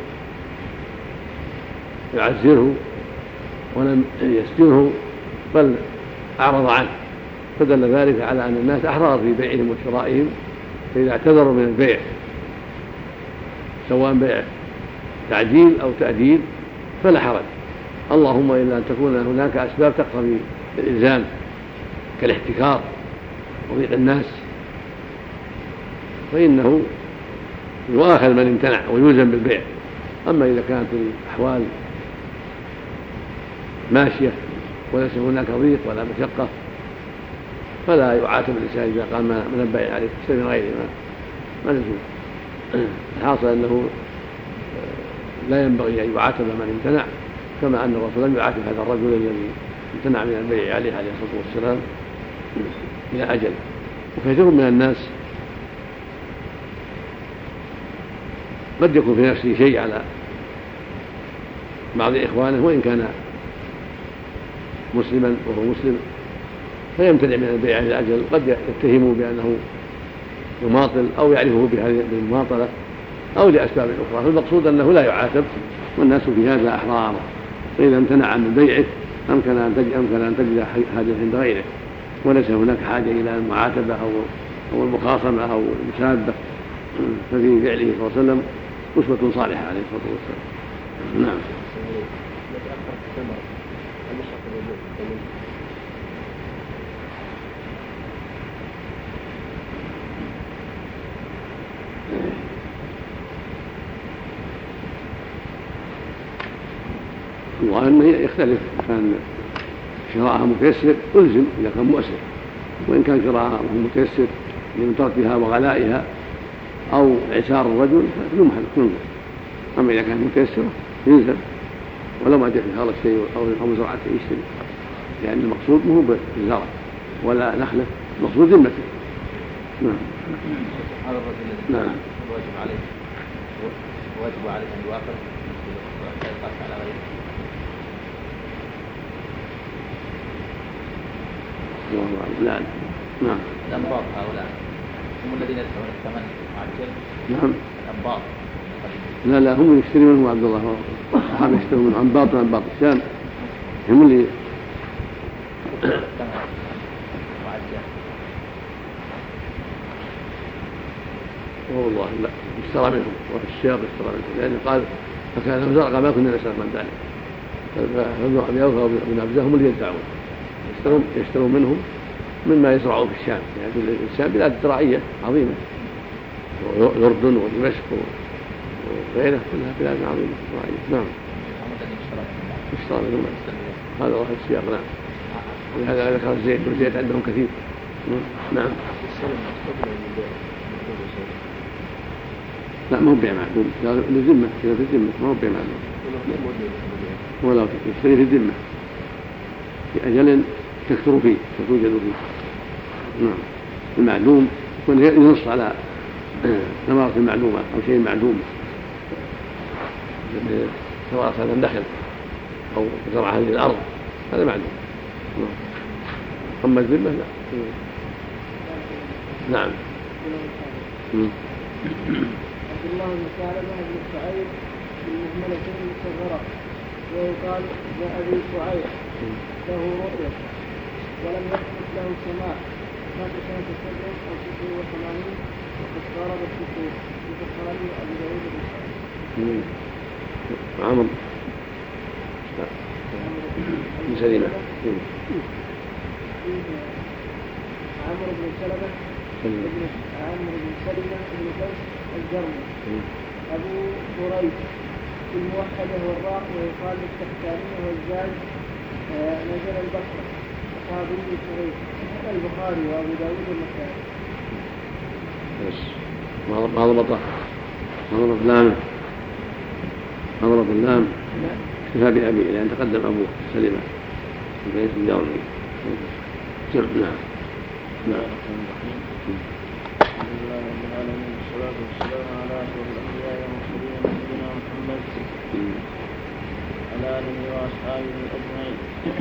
يعزره ولم يسجنه بل أعرض عنه، فدل ذلك على أن الناس أحرار في بيعهم وشرائهم، فإذا اعتذروا من البيع سواء بيع تعجيل أو تأجيل فلا حرج، اللهم إلا أن تكون هناك أسباب تقتضي الإلزام كالاحتكار وضيق الناس، فإنه يؤاخذ من امتنع ويلزم بالبيع. أما إذا كانت الأحوال ماشية وليس هناك ضيق ولا مشقة فلا يعاتب الإنسان إذا قام من البيع عليه تشتري من غيره، ما نزول. الحاصل أنه لا ينبغي أن يعاتب من امتنع، كما أن الرسول لم يعاتب هذا الرجل الذي امتنع من البيع عليه عليه الصلاة والسلام إلى أجل. وكثير من الناس قد يكون في نفسه شيء على بعض إخوانه وإن كان مسلما وهو مسلم فيمتنع من البيع على الأجل، قد يتهمه بأنه يماطل أو يعرفه بهذه المماطلة أو لأسباب أخرى، فالمقصود أنه لا يعاتب والناس في هذا أحرار، فإذا امتنع عن بيعه أمكن أن تجد أمكن أن تجد حاجة عند غيره، وليس هناك حاجة إلى المعاتبة أو أو المخاصمة أو المسابة، ففي فعله صلى الله عليه وسلم أسوة صالحة عليه الصلاة والسلام. نعم. وأنه يختلف، كان شراءها متيسر ألزم إذا كان مؤسر، وإن كان شراءها متيسر من تركها وغلائها أو إعسار الرجل فيمحل. أما إذا كانت متيسرة ينزل ولو ما جاء في خالص شيء أو مزرعة يشتري، لأن المقصود مو بالزرع ولا نخلة، المقصود ذمته. نعم. هذا الرجل الذي نعم واجب عليه واجب عليه أن يوافق على غيره. لا نعم الأنباط هؤلاء هم الذين يدفعون الثمن معجل. نعم. الأنباط. لا لا هم يشتري منهم عبد الله صحابة يشترون من أنباط وأنباط الشام هم اللي والله لا اشترى منهم والشيخ اشترى منهم لأنه قال فكان لهم زرقا ما كنا نسأل من ذلك فابن أبي أوفى وابن عبده هم اللي يدفعون يشترون, يشترون منهم مما يزرعون في الشام يعني الشام بلاد زراعية عظيمة والأردن ودمشق وغيرها كلها بلاد عظيمة زراعية. نعم اشترى منهم هذا واحد السياق. نعم ولهذا ذكر الزيت والزيت عندهم كثير. نعم لا ما هو بيع معلوم للذمة كذا في الذمة ما هو بيع معلوم ولا يشتري في الذمة في أجل تكثر فيه وتوجد فيه. نعم المعلوم يكون ينص على ثمرة المعلومة أو شيء معلوم ثمرة هذا النخل أو زرع هذه الأرض هذا معلوم. أما الذمة لا. نعم. عبد الله بن ثعلبة بن سعيد بن مهملة مصغرة ويقال لأبي سعيد له رؤية ولم يحدث له سماع مات سنة سبع أو ست وثمانين وقد قارب السكوت في البخاري وأبي داود بن عمرو بن سلمة عمرو بن سلمة ابن عمرو بن سلمة بن قيس الجرمي أبو بريد الموحدة والراء ويقال بالتحتانية والزاج نزل البصرة صحابي صغير البخاري وأبو داود والنسائي. بس ما ضبطه ما ضبط اللام ما ضبط اللام اكتفى بأبي لأن تقدم أبوه سلمة بن قيس الجرمي. نعم. نعم. الحمد لله رب العالمين والصلاة والسلام على أشرف الأنبياء والمرسلين نبينا محمد وعلى آله وأصحابه أجمعين.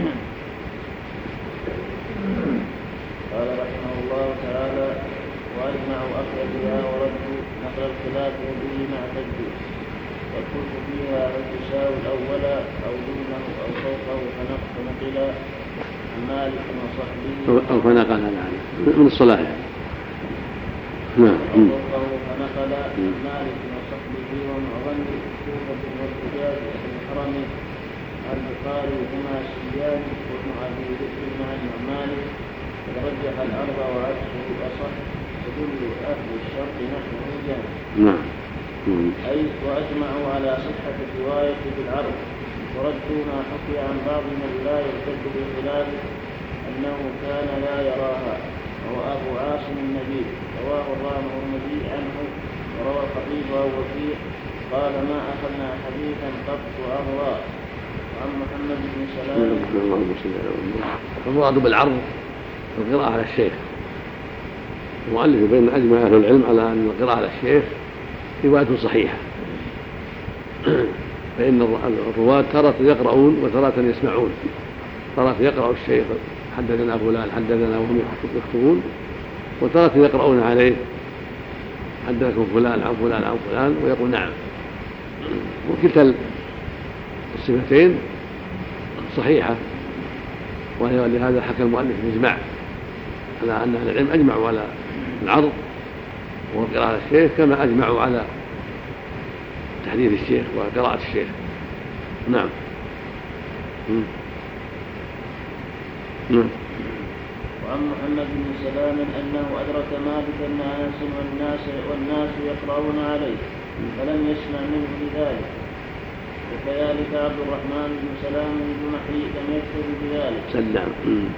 قال رحمه الله تعالى: وأجمعوا أخرجها وردوا نقل الخلاف به مع اعتدوا والكل فيها التساوي الأول أو دونه أو فوقه فنقل عن مالك وصحبه أو فنقل يعني من الصلاة. نعم. فنقل عن مالك وصحبه ومعظم الكوفة والحجاز والحرم عن البخاري هما سيان وابن أبي بكر مع النعمان ورجح الأرض وعكسه أصح وكل أهل الشرق نحوه جاهل. نعم. أي وأجمعوا على صحة الرواية بالعرض وردوا ما حكي عن بعض من لا يرتد بخلافه أنه كان لا يراها وهو أبو عاصم النبي رواه الرامة النبي عنه وروى الخطيب وهو وكيع قال ما أخذنا حديثا قط وأهوى. وعن محمد بن سلام المراد بالعرض القراءة على الشيخ. المؤلف بين أجمع أهل العلم على أن القراءة على الشيخ رواية صحيحة فإن الرواة تارة يقرؤون وتارة يسمعون. تارة يقرأ الشيخ حدثنا فلان حدثنا وهم يكتبون وتارة يقرؤون عليه حدثكم فلان عن فلان عن فلان ويقول نعم. وكلتا الصفتين صحيحة ولهذا حكى المؤلف الإجماع على أن أهل العلم أجمعوا على العرض والقراءة على الشيخ كما أجمعوا على تحديث الشيخ وقراءة الشيخ. نعم. نعم. وعن محمد بن سلام أنه أدرك مالك بن أنس والناس, والناس يقرؤون عليه فلم يسمع منه بذلك. وكذلك عبد الرحمن بن سلام الجمحي لم يكتب بذلك. سلام.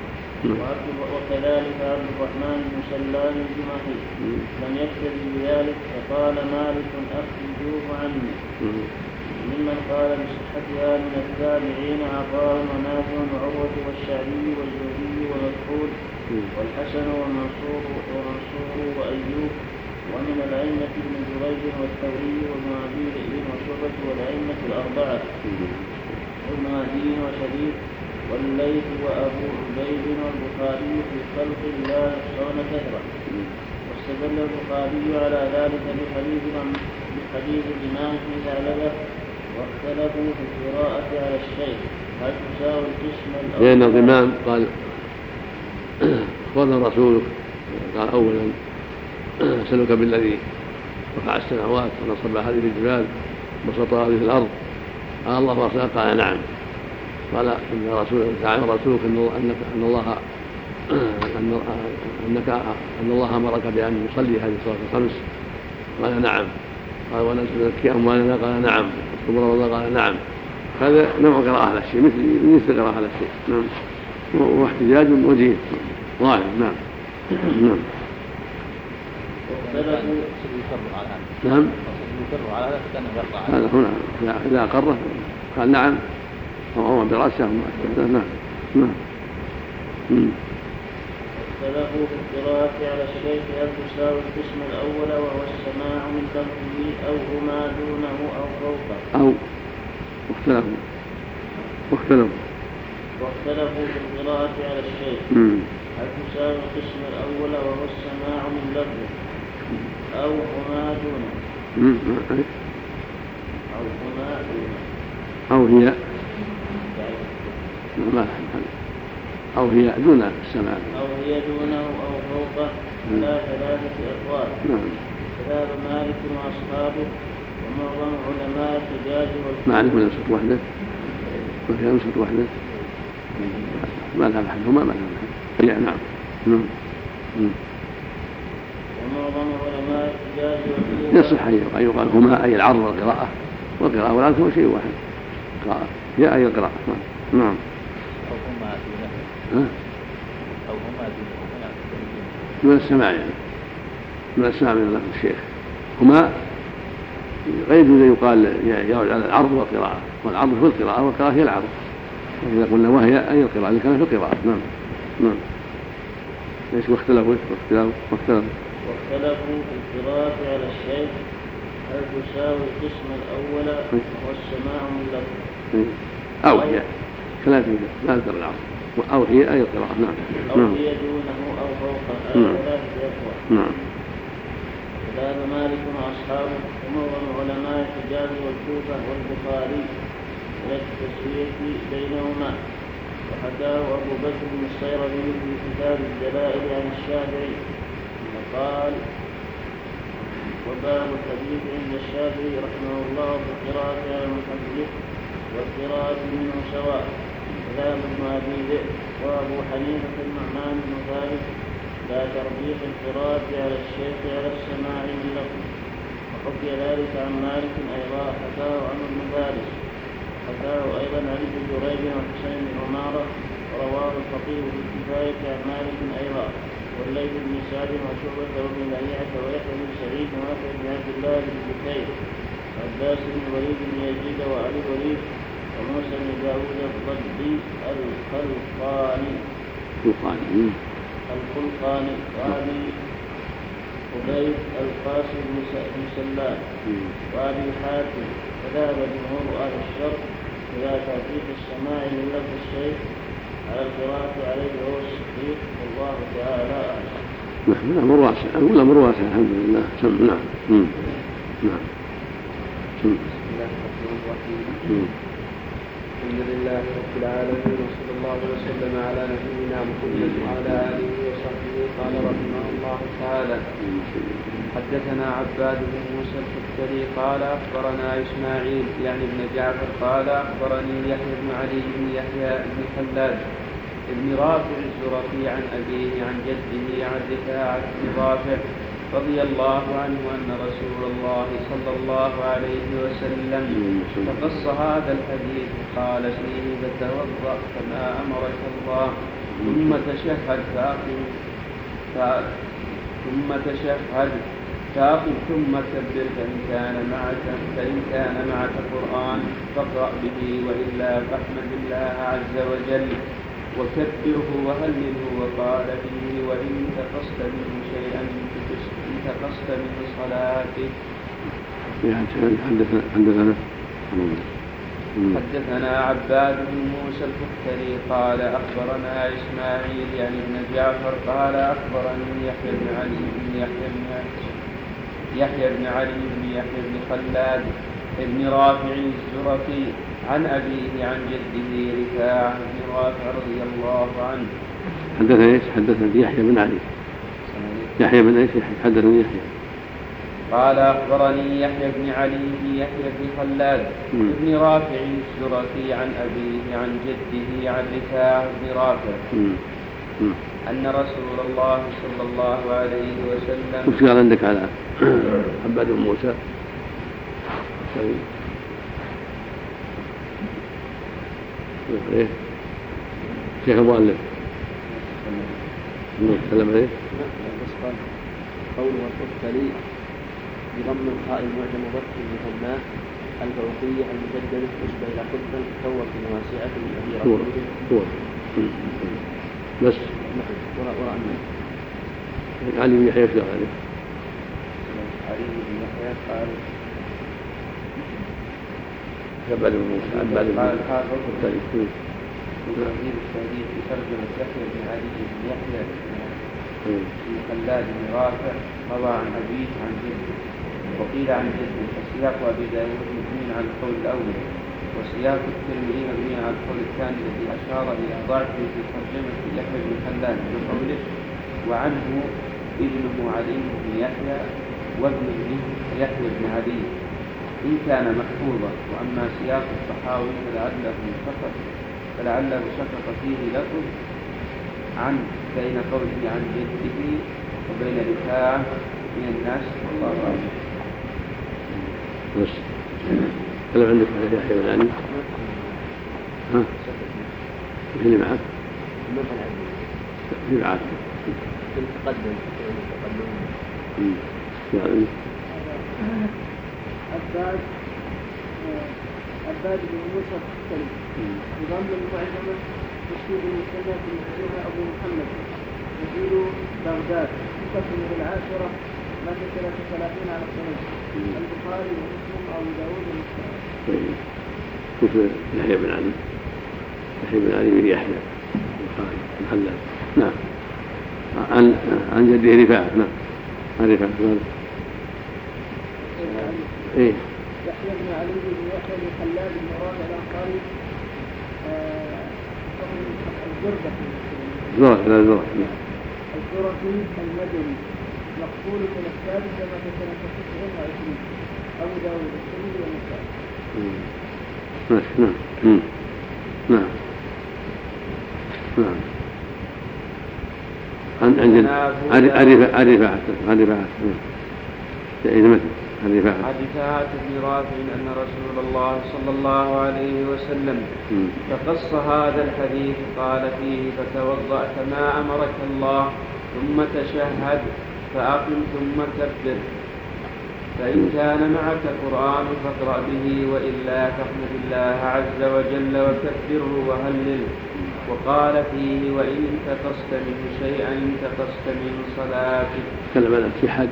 وكذلك عبد الرحمن بن سلام الجمحي لم يكتب بذلك فقال مالك أخرجوه عني. ممن قال بصحتها من التابعين عطاء ونافع وعروة والشعبي والزهري ومكحول والحسن ومنصور ومنصور وأيوب ومن الأئمة ابن جريج والثوري وابن أبي ذئب وشعبة والأئمة الأربعة وابن عدي وشريف والليث وأبو عبيد والبخاري في خلق لا يحصون كثرة واستدل البخاري على ذلك بحديث بحديث الإمام في ثعلبة واختلفوا في القراءة على الشيخ هل تساوي القسم الأول. لأن الإمام قال أخبرنا رسولك قال أولا أسألك بالذي رفع السماوات ونصب هذه الجبال وبسط هذه الأرض قال الله ورسوله قال نعم. قال إن رسولك تعالى رسولك أنك أن الله أن أنك أن الله أمرك بأن يصلي هذه الصلاة الخمس قال نعم. قال ولا تزكي أموالنا قال نعم. واصطبر قال نعم. هذا نوع قراءة على الشيء مثل مثل قراءة على الشيء نعم. وهو احتجاج وجيه ظاهر نعم نعم. نعم هذا هنا إذا أقره قال نعم أو أمر برأسه نعم نعم. واختلفوا في القراءة على الشيخ هل تساوي القسم الأول وهو السماع من لفظه أو هما دونه أو فوقه أو واختلفوا واختلفوا واختلفوا في القراءة على الشيخ هل تساوي القسم الأول وهو السماع من لفظه أو هما دونه أو هما دونه أو هي ما أو هي دون السماع أو هي دونه أو فوقه على ثلاثة أقوال. كتاب مالك وأصحابه ومعظم علماء الحجاز والكوفة. ما عليكم نسخة واحدة وفيها نسخة واحدة ما لها أحدهما ما لها أحد نعم نعم. ومعظم علماء الحجاز والكوفة يصح أن يقال هما أي العرض والقراءة والقراءة والعرض هو شيء واحد قراءة هي أي القراءة نعم. أو هما دونه ها؟ أو هما دونه من السماع يعني من السماع من لفظ الشيخ هما غير ذي يقال يعود على العرض والقراءة والعرض هو القراءة والقراءة هي العرض وإذا قلنا وهي أي القراءة اللي كانت في القراءة نعم نعم. ليش واختلفوا واختلفوا واختلفوا واختلفوا في القراءة على الشيخ هل تساوي القسم الأول وهو السماع من لفظه أو هي ثلاثة لا تذكر العرض أو هي أي القراءة نعم أو هي دونه أو فوقه على ثلاثة أقوال. نعم. كتاب مالك وأصحابه ومعظم علماء الحجاز والكوفة والبخاري إلى التسوية بينهما وحكاه أبو بكر بن الصيربي في كتاب الدلائل عن الشافعي وقال وباب الحديث عند الشافعي رحمه الله في القراءة على المحدث والقراءة منه سواء. كلام ابن أبي ذئب وأبو حنيفة النعمان بن ثابت لا ترجيح القراءة على الشيخ على السماع من لفظ. وحكي ذلك عن مالك أيضا حكاه عن ابن فارس وحكاه أيضا عن ابن جريج وحسين بن عمارة ورواه الفقيه في الكفاية عن مالك أيضا والليث بن سعد وشعبة وابن لهيعة ويحيى بن سعيد ويحيى بن عبد الله بن بكير وعباس بن الوليد بن يزيد وعلي الوليد وموسى بن داود الضبي الخلقاني الخلقاني وأبي عبيد القاسم بن سلام وأبي حاتم وذهب جمهور أهل الشرق إلى تحقيق السماع من لفظ الشيخ على القراءة عليه وهو الصديق والله تعالى أعلم. نعم الأمر واسع الأمر واسع الحمد لله نعم نعم نعم. الحمد لله رب العالمين وصلى الله وسلم على نبينا محمد وعلى آله وصحبه. قال رحمه الله تعالى حدثنا عباد بن موسى الكتري قال أخبرنا إسماعيل يعني ابن جعفر قال أخبرني يحيى بن علي بن يحيى بن خلاد ابن رافع الزرقي عن أبيه عن جده عن رفاعة بن رافع رضي الله عنه أن رسول الله صلى الله عليه وسلم تقص هذا الحديث قال فيه فتوضأ كما أمرك الله ثم تشهد فأقم ثم تشهد فأقم ثم كبر فإن كان معك فإن كان معك قرآن فاقرأ به وإلا فاحمد الله عز وجل وكبره وهلله. وقال فيه وإن تقصت منه شيئا تقصت من صلاته. حدثنا حدثنا حدثنا عباد بن موسى الفختري قال أخبرنا إسماعيل يعني بن جعفر قال أخبرني يحيى بن علي بن يحيى بن يحيى بن علي بن يحيى بن خلاد ابن رافع الزرقي عن أبيه عن جده رفاعة بن رافع رضي الله عنه. حدثني ايش؟ حدثني يحيى بن علي. يحيى بن ايش؟ حدثني يحيى. قال أخبرني يحيى بن علي بن يحيى بن خلاد ابن رافع الزرقي عن أبيه عن جده عن رفاعة بن رافع أن رسول الله صلى الله عليه وسلم. وش قال عندك على عباد بن موسى؟ ايه شيخ المؤلف نتكلم عليه. قول والفختري بضم الخاء المعجم وفتح المثنى الفوقية المشددة تشبه إلى خبز تكون في واسعة كبيرة. هو بس وراء علي بن يحيى يشتغل عليه. علي بن يحيى قال عباد بن موسى عباد بن قال الحافظ وتغيير التهذيب في ترجمة يحيى بن علي بن يحيى بن خلاد بن رافع روى عن أبيه عن جده وقيل عن جده. فسياق أبي داود مبني على القول الأول وسياق الترمذي مبني على القول الثاني الذي أشار إلى ضعفه في ترجمة يحيى بن خلاد بقوله وعنه ابنه علي بن يحيى وابن ابنه يحيى بن علي إن كان محفوظا. وأما سياق الطحاوي فلعله سقط فلعله سقط فيه لفظ عن بين قوله عن جده وبين رفاعة من الناس والله أعلم. بس كلام عندك على يحيى بن علي. ها ايش اللي معك؟ في معك تقدم تقدم يعني عباد عباد بن موسى الفختري نظام المعجمة تشكيل المسلمات المسلمة أبو محمد وزير بغداد قسمه العاشرة مات ثلاثة وثلاثين على السنة. البخاري ومسلم وأبو داود ومسلم. كيف يحيى بن علي يحيى بن علي بن يحيى البخاري بن خلاد. نعم عن عن جده رفاعة. نعم عن رفاعة. ايه يحيى بن علي بن يحيى بن خلاد بن رافع الأنصاري الزرقي زرقي لا زرقي الزرقي المدني مقبول من السادسة مات سنة تسع وعشرين. أبو داود الترمذي والنسائي. نعم نعم نعم عن عن عن عن عن رفاعة عن رفاعة إذا مثل عن رفاعة عن رفاعة بن رافع أن رسول الله صلى الله عليه وسلم تقص هذا الحديث قال فيه فتوضأ كما أمرك الله ثم تشهد فأقم ثم كبر فإن كان معك قرآن فاقرأ به وإلا فاحمد الله عز وجل وكبره وهلله. وقال فيه وإن انتقصت منه شيئا انتقصت من صلاتك. تكلم عن الاتحاد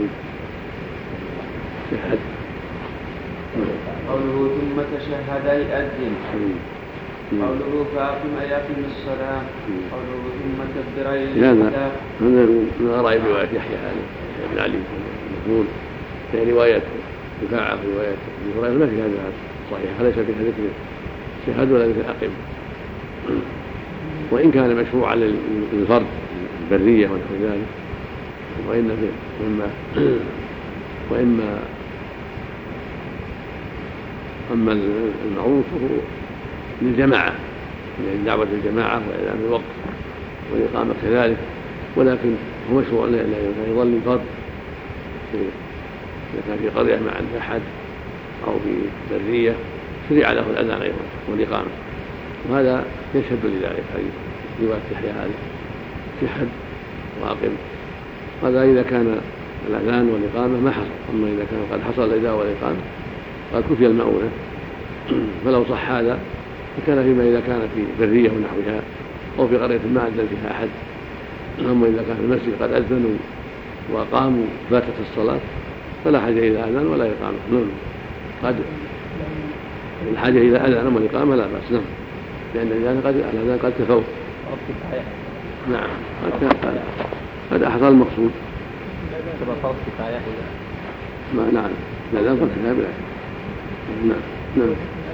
الاتحاد قوله ثم تشهد أي أذن. قوله فأقم أي أقم الصلاة. قوله ثم كبر أي هذا هذا من غرائب رواية يحيى بن علي المفضول في رواية رفاعة في رواية ابن هريرة ما في هذا صحيح ليس فيها ذكر شهد ولا ذكر أقم وإن كان مشروعا للفرد البرية ونحو ذلك وإن وإما وإما أما المعروف هو للجماعة يعني دعوة الجماعة وإعلام الوقت والإقامة كذلك ولكن هو مشروع لا يظل الفرد إذا كان في قرية ما عنده أحد أو في برية شرع له الأذان أيضا والإقامة وهذا يشهد لذلك هذه رواية يحيى هذه شهد وأقم. هذا إذا كان الأذان والإقامة ما حصل. أما إذا كان قد حصل الأذان والإقامة قد كفي المؤونة فلو صح هذا فكان فيما إذا كان في برية ونحوها أو في قرية ما أذن فيها أحد. أما إذا كان في المسجد قد أذنوا وأقاموا فاتت الصلاة فلا حاجة إلى أذان ولا إقامة. نعم قد الحاجة إلى أذان والإقامة لا بأس، نعم، لأن الأذان قد الأذان قد تفوت. نعم هذا حصل المقصود. ما نعم الأذان فرض كفاية بالعكس. نعم نعم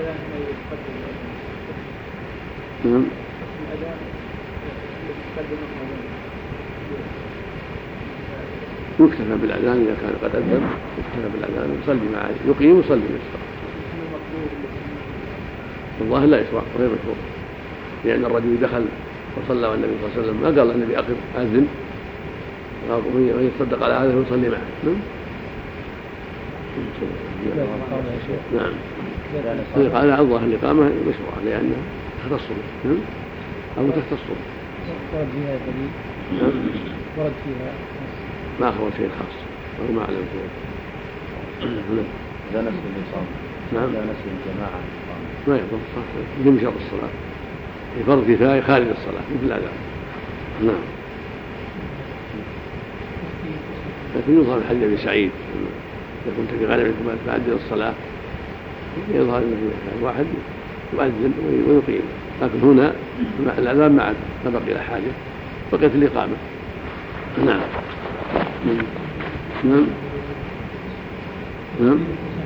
نعم يكتفى بالأذان إذا كان قد أذن، يكتفى بالأذان يصلي معه، يقيم ويصلي بالإسراء. والله لا إسراء غير مشروع، لأن الرجل دخل وصلى والنبي صلى الله عليه وسلم ما قال النبي أقم أذن ويتصدق على هذا ويصلي معه. نعم نعم على الظاهر الإقامة مشروعة لأنها تختص به أو تختص به. ورد فيها دليل؟ نعم ورد فيها ما أخبر شيء خاص أو ما أعلم شيء. لا نسي الإنصاف. نعم لا نسي الجماعة ما يضر صح يجب شرط الصلاة في فرض كفاية خارج الصلاة مثل الأذان. نعم لكن يظهر الحديث أبي سعيد إذا كنت في غالب فأذن الصلاة يظهر أنه كان واحد يؤذن ويقيم، لكن هنا الأذان ما بقي له حاجة بقيت الإقامة. نعم نعم نعم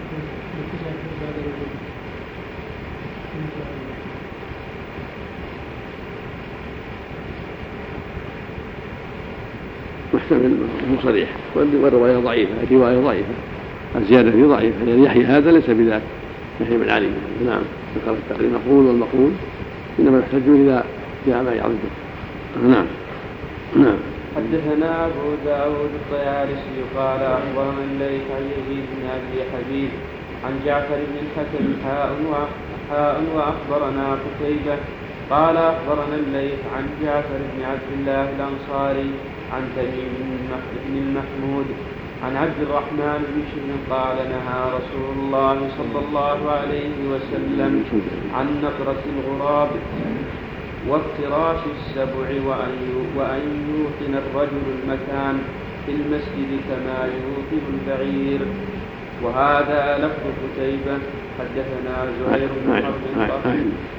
محتمل مو صريح والرواية ضعيفة، الرواية ضعيفة، الزيادة فيه ضعيفة، يعني يحيى هذا ليس بذاك يحيى بن علي. نعم ذكر التقرير مقبول والمقبول إنما يحتج إلى جاء ما يعرضه. نعم نعم حدثنا أبو داود الطيالسي قال أخبرنا الليث عن يزيد بن أبي حبيب عن جعفر بن الحكم حاء وأخبرنا قتيبة قال أخبرنا الليث عن جعفر بن عبد الله الأنصاري عن تميم بن المحمود عن عبد الرحمن بن شبل قال نهى رسول الله صلى الله عليه وسلم عن نقرة الغراب وافتراش السبع وأن يوطن الرجل المكان في المسجد كما يوطن البعير. وهذا لفظ قتيبة. حدثنا زهير بن حرب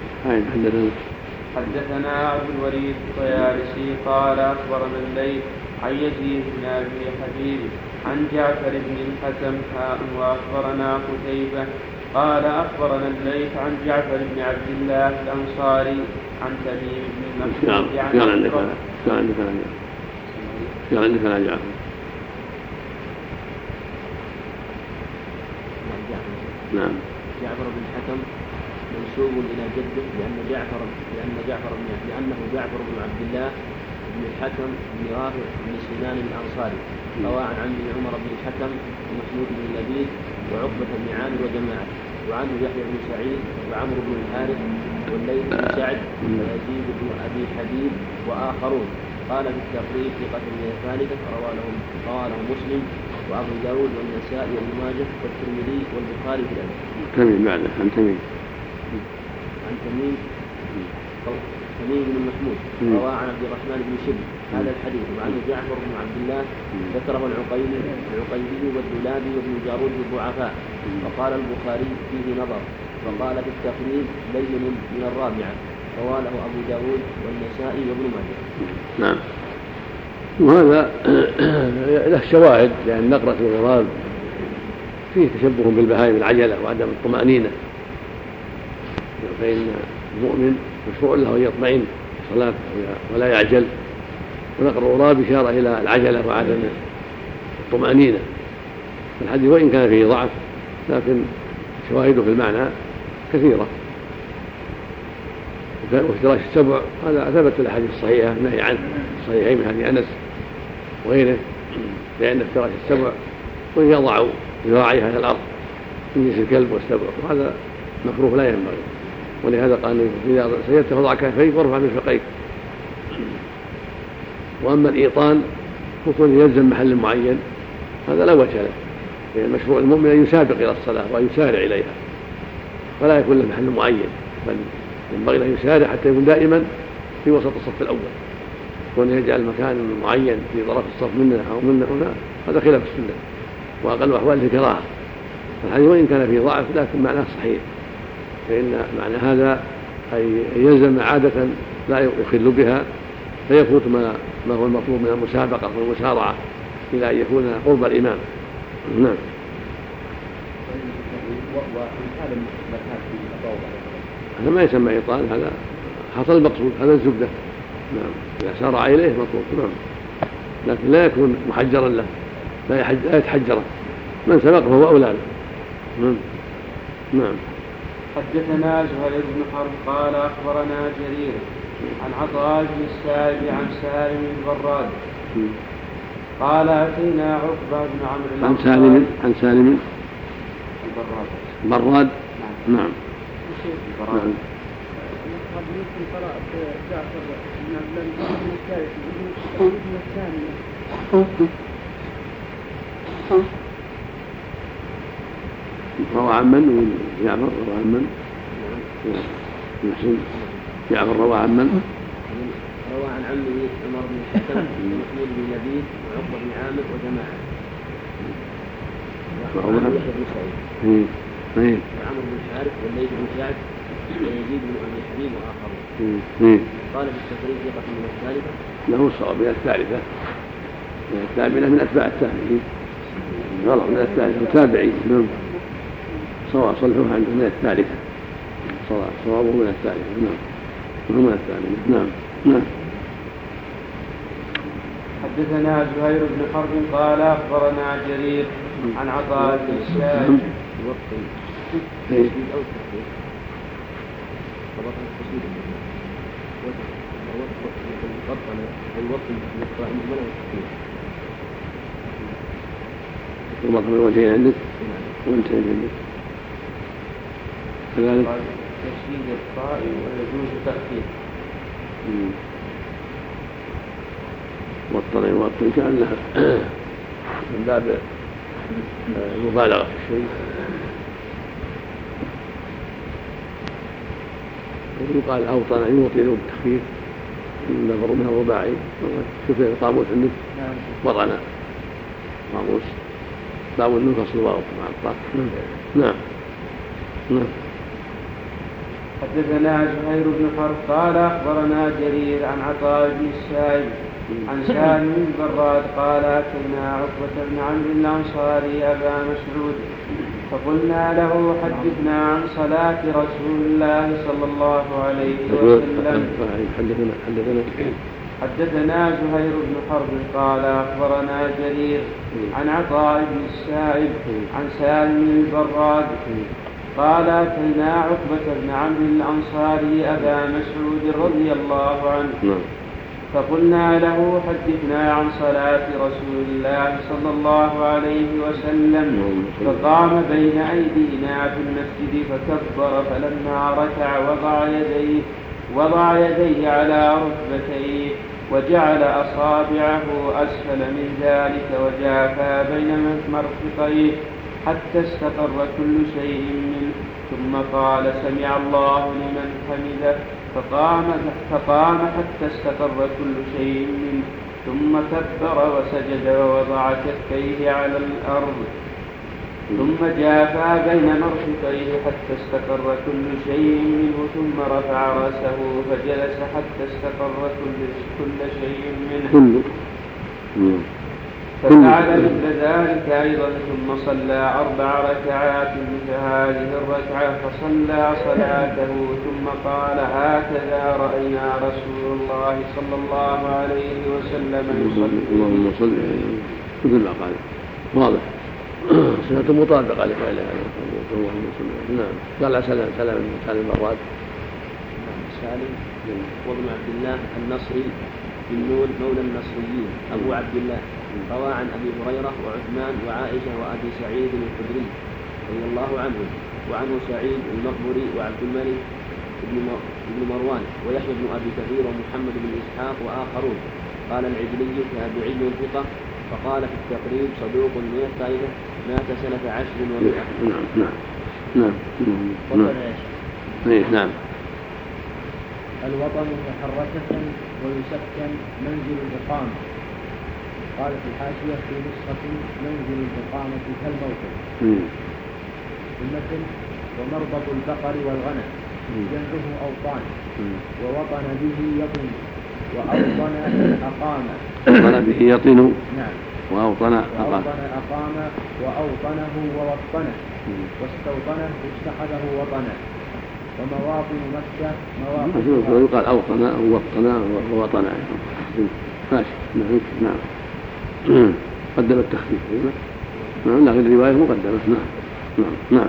حدثنا أبو الوليد الطيالسي قال أخبرنا الليث عن يزيد بن أبي حبيب عن جعفر بن الحكم وأخبرنا قتيبة قال أخبرنا الليث عن جعفر بن عبد الله الأنصاري عن تميم بن المحمود قال عندك قال عندك قال عندك عن جعفر نعم جعفر بن الحكم منسوب إلى جده لأن جعفر لأن جعفر بن لأنه جعفر بن عبد الله بن الحكم بن رافع بن سنان الأنصاري روى عن عمه عمر بن الحكم ومحمود بن لبيد وعقبة بن عامر وجماعة، وعنه يحيى بن سعيد وعمرو بن الحارث والليث بن سعد ويزيد بن أبي حبيب وآخرون. قال في التقريب في قتل الثالثة رواه له مسلم وأبو داود والنسائي وابن ماجه والترمذي والبخاري في الأدب. تميم بعده عن تميم عن تميم تميم بن محمود رواه عن عبد الرحمن بن شبل هذا الحديث، وعنه جعفر بن عبد الله ذكره العقيلي العقيلي والدولابي وابن جارود الضعفاء، وقال البخاري فيه نظر، وقال في التقريب لين من الرابعة، رواه له أبو داود والنسائي وابن ماجه. نعم وهذا له شواهد، لأن نقرة الغراب فيه تشبه بالبهائم العجلة وعدم الطمأنينة، فإن المؤمن مشروع له أن يطمئن صلاة ولا يعجل، ونقر الغراب إشارة إلى العجلة وعدم الطمأنينة. الحديث وإن كان فيه ضعف لكن شواهده في المعنى كثيرة. وافتراش السبع هذا ثبت الأحاديث الصحيحة النهي عنه الصحيحين من حديث أنس وغيره، لأن افتراش السبع وإن يضع ذراعيها على الأرض من جنس الكلب والسبع، وهذا مكروه لا ينبغي. ولهذا قال إذا سجدت فضع كفيك وارفع مرفقيك. وأما الإيطان فكون يلزم محل معين هذا لا وجه له، يعني مشروع المؤمن أن يسابق إلى الصلاة وأن يسارع إليها، فلا يكون له محل معين، بل ينبغي أن يسارع حتى يكون دائما في وسط الصف الأول. كون يجعل مكان معين في طرف الصف منه أو منه هنا هذا خلاف السنة، وأقل أحواله الكراهة. الحديث وإن كان فيه ضعف لكن معناه صحيح، فإن معنى هذا أي يلزم عادة لا يخل بها فيفوت ما ما هو المطلوب من المسابقة والمسارعة إلى أن يكون قرب الإمام. نعم. هذا ما يسمى إطال، هذا حصل المقصود، هذا الزبدة. نعم. إذا سارع إليه مطلوب. نعم. لكن لا يكون محجرا له، لا يتحجره، من سبق فهو أولى له. نعم. نعم. حدثنا زهير بن حرب قال أخبرنا جرير عن عطاء بن السائب عن سالم البراد قال أتينا عقبة بن عمرو عن سالم عن سالم البراد براد. نعم. نعم. نعم. يمكن قرأت جعفر بن عبد الله بن الثالث ابن الثاني. روى عن من؟ جعفر روى عن من؟ نعم. جعفر روى عن من؟ روى عن عمه عمر بن الحكم ومحمود بن لبيد وعقبة بن عامر وجماعة. وعن يحيى بن سعيد. ايه. وعمر بن الحارث والليث بن سعد ويزيد بن ابي حبيب واخرون. قال في التقريب ثقة من الثالثة. له الصواب من الثالثة. من الثامنة من أتباع التابعين. غلط من الثالثة وتابعين. نعم. صواب صلحوه عنده من الثالثة. صوابه من الثالثة. نعم. وهو من الثامنة. نعم. نعم. حدثنا زهير بن حرب قال أخبرنا جرير عن عطاء بن السائب وضع من الوجهين عندك وانتهي عندك كذلك تشديد الطاء ويجوز تخفيف والطريق والطريق كأنها من باب المبالغة في الشيء. يقال أوطن يوطن بالتخفيف النظر منها الرباعي. شوف القاموس عندك وطن قاموس باب النون فصل الواو مع الطاء. نعم. نعم. حدثنا زهير بن حرب قال أخبرنا جرير عن عطاء بن السائب عن سالم البراد قال أتينا عقبة بن عمرو الأنصاري أبا مسعود فقلنا له حدثنا عن صلاة رسول الله صلى الله عليه وسلم. حدثنا حدثنا حدثنا زهير بن حرب قال أخبرنا جرير عن عطاء بن السائب عن سالم البراد قال أتينا عقبة بن عمرو الأنصاري أبا مسعود رضي الله عنه فقلنا له حدثنا عن صلاة رسول الله صلى الله عليه وسلم فقام بين أيدينا في المسجد فكبر فلما ركع وضع يديه وضع يديه على ركبتيه وجعل أصابعه أسفل من ذلك وجافى بين مرفقيه حتى استقر كل شيء منه ثم قال سمع الله لمن حمده فقام, فقام حتى استقر كل شيء منه ثم كبر وسجد ووضع كفيه على الأرض ثم جافى بين مرفقيه حتى استقر كل شيء منه ثم رفع رأسه فجلس حتى استقر كل, كل شيء منه ففعل مثل ذلك أيضا ثم صلى أربع ركعات مثل هذه الركعة فصلى صلاته ثم قال هكذا رأينا رسول الله صلى الله عليه وسلم يصلي. اللهم صل مثل ما قال واضح صفة مطابقة لفعل هذا. اللهم صل. نعم. قال سلام سلام سالم البراد. سالم وابن عبد الله النصري بالنون مولى النصريين أبو عبد الله روى عن أبي هريرة وعثمان وعائشة وأبي سعيد الخدري رضي الله عنهم وعنه سعيد المقبري وعبد الملك بن مروان ويحيى بن أبي كثير ومحمد بن إسحاق وآخرون. قال العجلي تابعي ثقة فقال في التقريب صدوق من الطائفة مات سنة عشر ومئة. نعم نعم نعم نعم. الوطن محركة ويسكن منزل الإقامة. قال في الحاشية في نسخة منزل الإقامة كالموطن. المثل ومربط البقر والغنم جمعه أوطان ووطن به يطن وأوطن أقام وطن به يطن نعم وأوطن أقام وأوطن أقام وأوطنه ووطنه واستوطنه اتخذه وطنا ومواطن مكة مواطن يقال أوطن ووطن ووطن ماشي نعم قدم التخفيف نعم لكن الرواية مقدمة نعم نعم نعم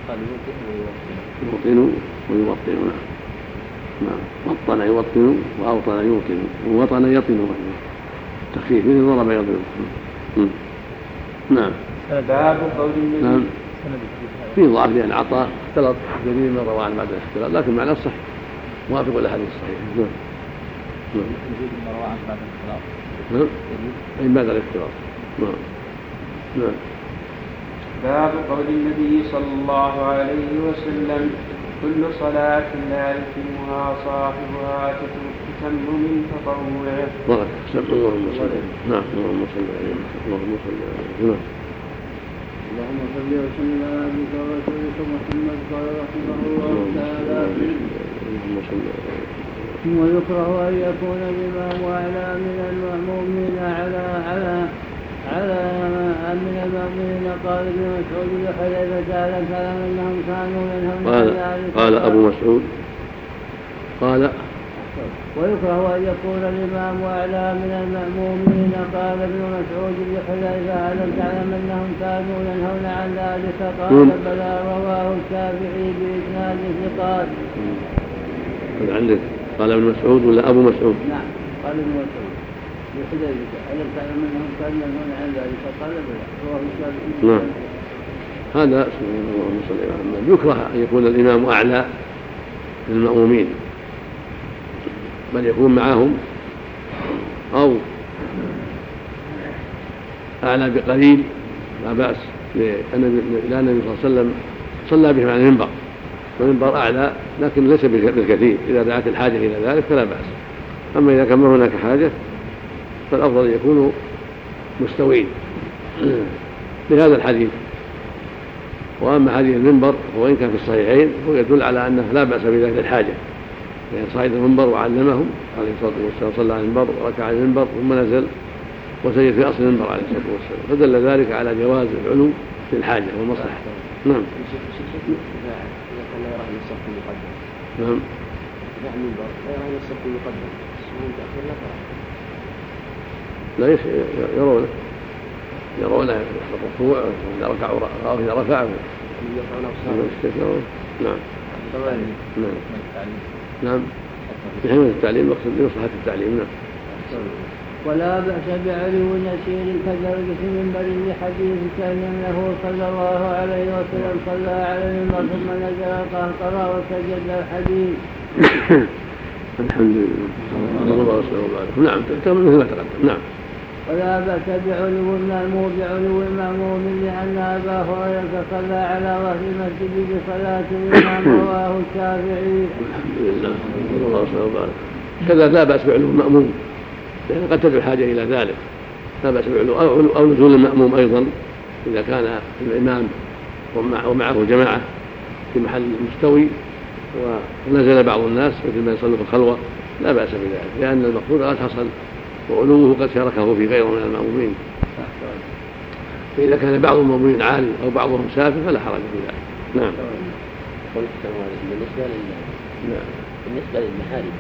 يوطن ويوطن نعم وطن يوطن وأوطن يوطن ووطن يطن تخفيف من ضرب يضرب نعم باب قول النبي نعم في ضعف لأن عطاء اختلط جميع من رواه عن بعد الاختلاط لكن معناه صح موافق الأحاديث الصحيحة نعم نعم نعم بعد الاختلاط نعم نعم باب قول النبي صلى الله عليه وسلم كل صلاة لا يتمها صاحبها تتم من تطوعه. بارك اللهم صل نعم اللهم صل عليه اللهم صل عليه نعم اللهم صل وسلم على عبدك ورسولك محمد قال رحمه الله تعالى اللهم صل عليه ويكره أن يكون الإمام أعلى من المأمومين على على على من المؤمنين. قال ابن مسعود لحذيفة ألم تعلم أنهم كانوا ينهون عن ذلك. قال أبو مسعود قال ويكره أن يكون الإمام أعلى من المأمومين. قال ابن مسعود لحذيفة ألم تعلم أنهم كانوا ينهون عن ذلك. قال بلى رواه الشافعي بإسناد ثقات. عندك قال ابن مسعود ولا أبو مسعود؟ نعم قال ابن مسعود لحذيفة ألم تعلم أنهم كانوا ينهون عن ذلك. قال بلى رواه الشافعي. نعم هذا اللهم صل على محمد. يكره أن يكون الإمام أعلى من المأمومين بل يكون معهم أو أعلى بقليل لا بأس لأن النبي صلى الله عليه وسلم صلى بهم على المنبر والمنبر أعلى لكن ليس بالكثير. إذا دعت الحاجة إلى ذلك فلا بأس. أما إذا كان هناك حاجة فالأفضل أن يكونوا مستوين لهذا الحديث. وأما حديث المنبر وإن كان في الصحيحين هو يدل على أنه لا بأس بذلك الحاجة يعني صعد المنبر وعلمهم عليه الصلاة والسلام صلى على المنبر وركع على المنبر ثم نزل وسجد في أصل المنبر عليه الصلاة والسلام فدل ذلك على جواز العلو للحاجة والمصلحة. نعم إذا كان لا يرى الصف المقدم نعم إذا المنبر لا يرى الصف المقدم السجود الأخير لا لا ترى يرون يرون الركوع إذا ركعوا أو إذا رفعوا نعم نعم نعم في حماية التعليم مقصد لمصلحة التعليم. نعم ولا بأس بعلو يسير كدرجة منبر لحديث كان له صلى الله عليه وسلم صلى على المنبر ثم نزل قهقرا وسجد الحديث. الحمد لله الله وسلم. نعم مثل ما تقدم. نعم ولا بأس بعلو المأموم بعلو المأموم لأن أبا هريرة صلى على ظهر المسجد بصلاة الإمام رواه الشافعي. الحمد لله الله وسلم. كذا لا بأس بعلو المأموم لأن قد تدعو الحاجة إلى ذلك. لا بأس بعلو أو, أو نزول المأموم أيضا إذا كان الإمام ومعه جماعة في محل مستوي ونزل بعض الناس مثل ما يصلوا في الخلوة لا بأس بذلك لأن المقصود قد حصل وعلوه قد شاركه في غيره من المأمومين. فإذا كان بعض المأمومين عالي أو بعضهم سافل فلا حرج في ذلك. نعم بالنسبة بالنسبة للمحارب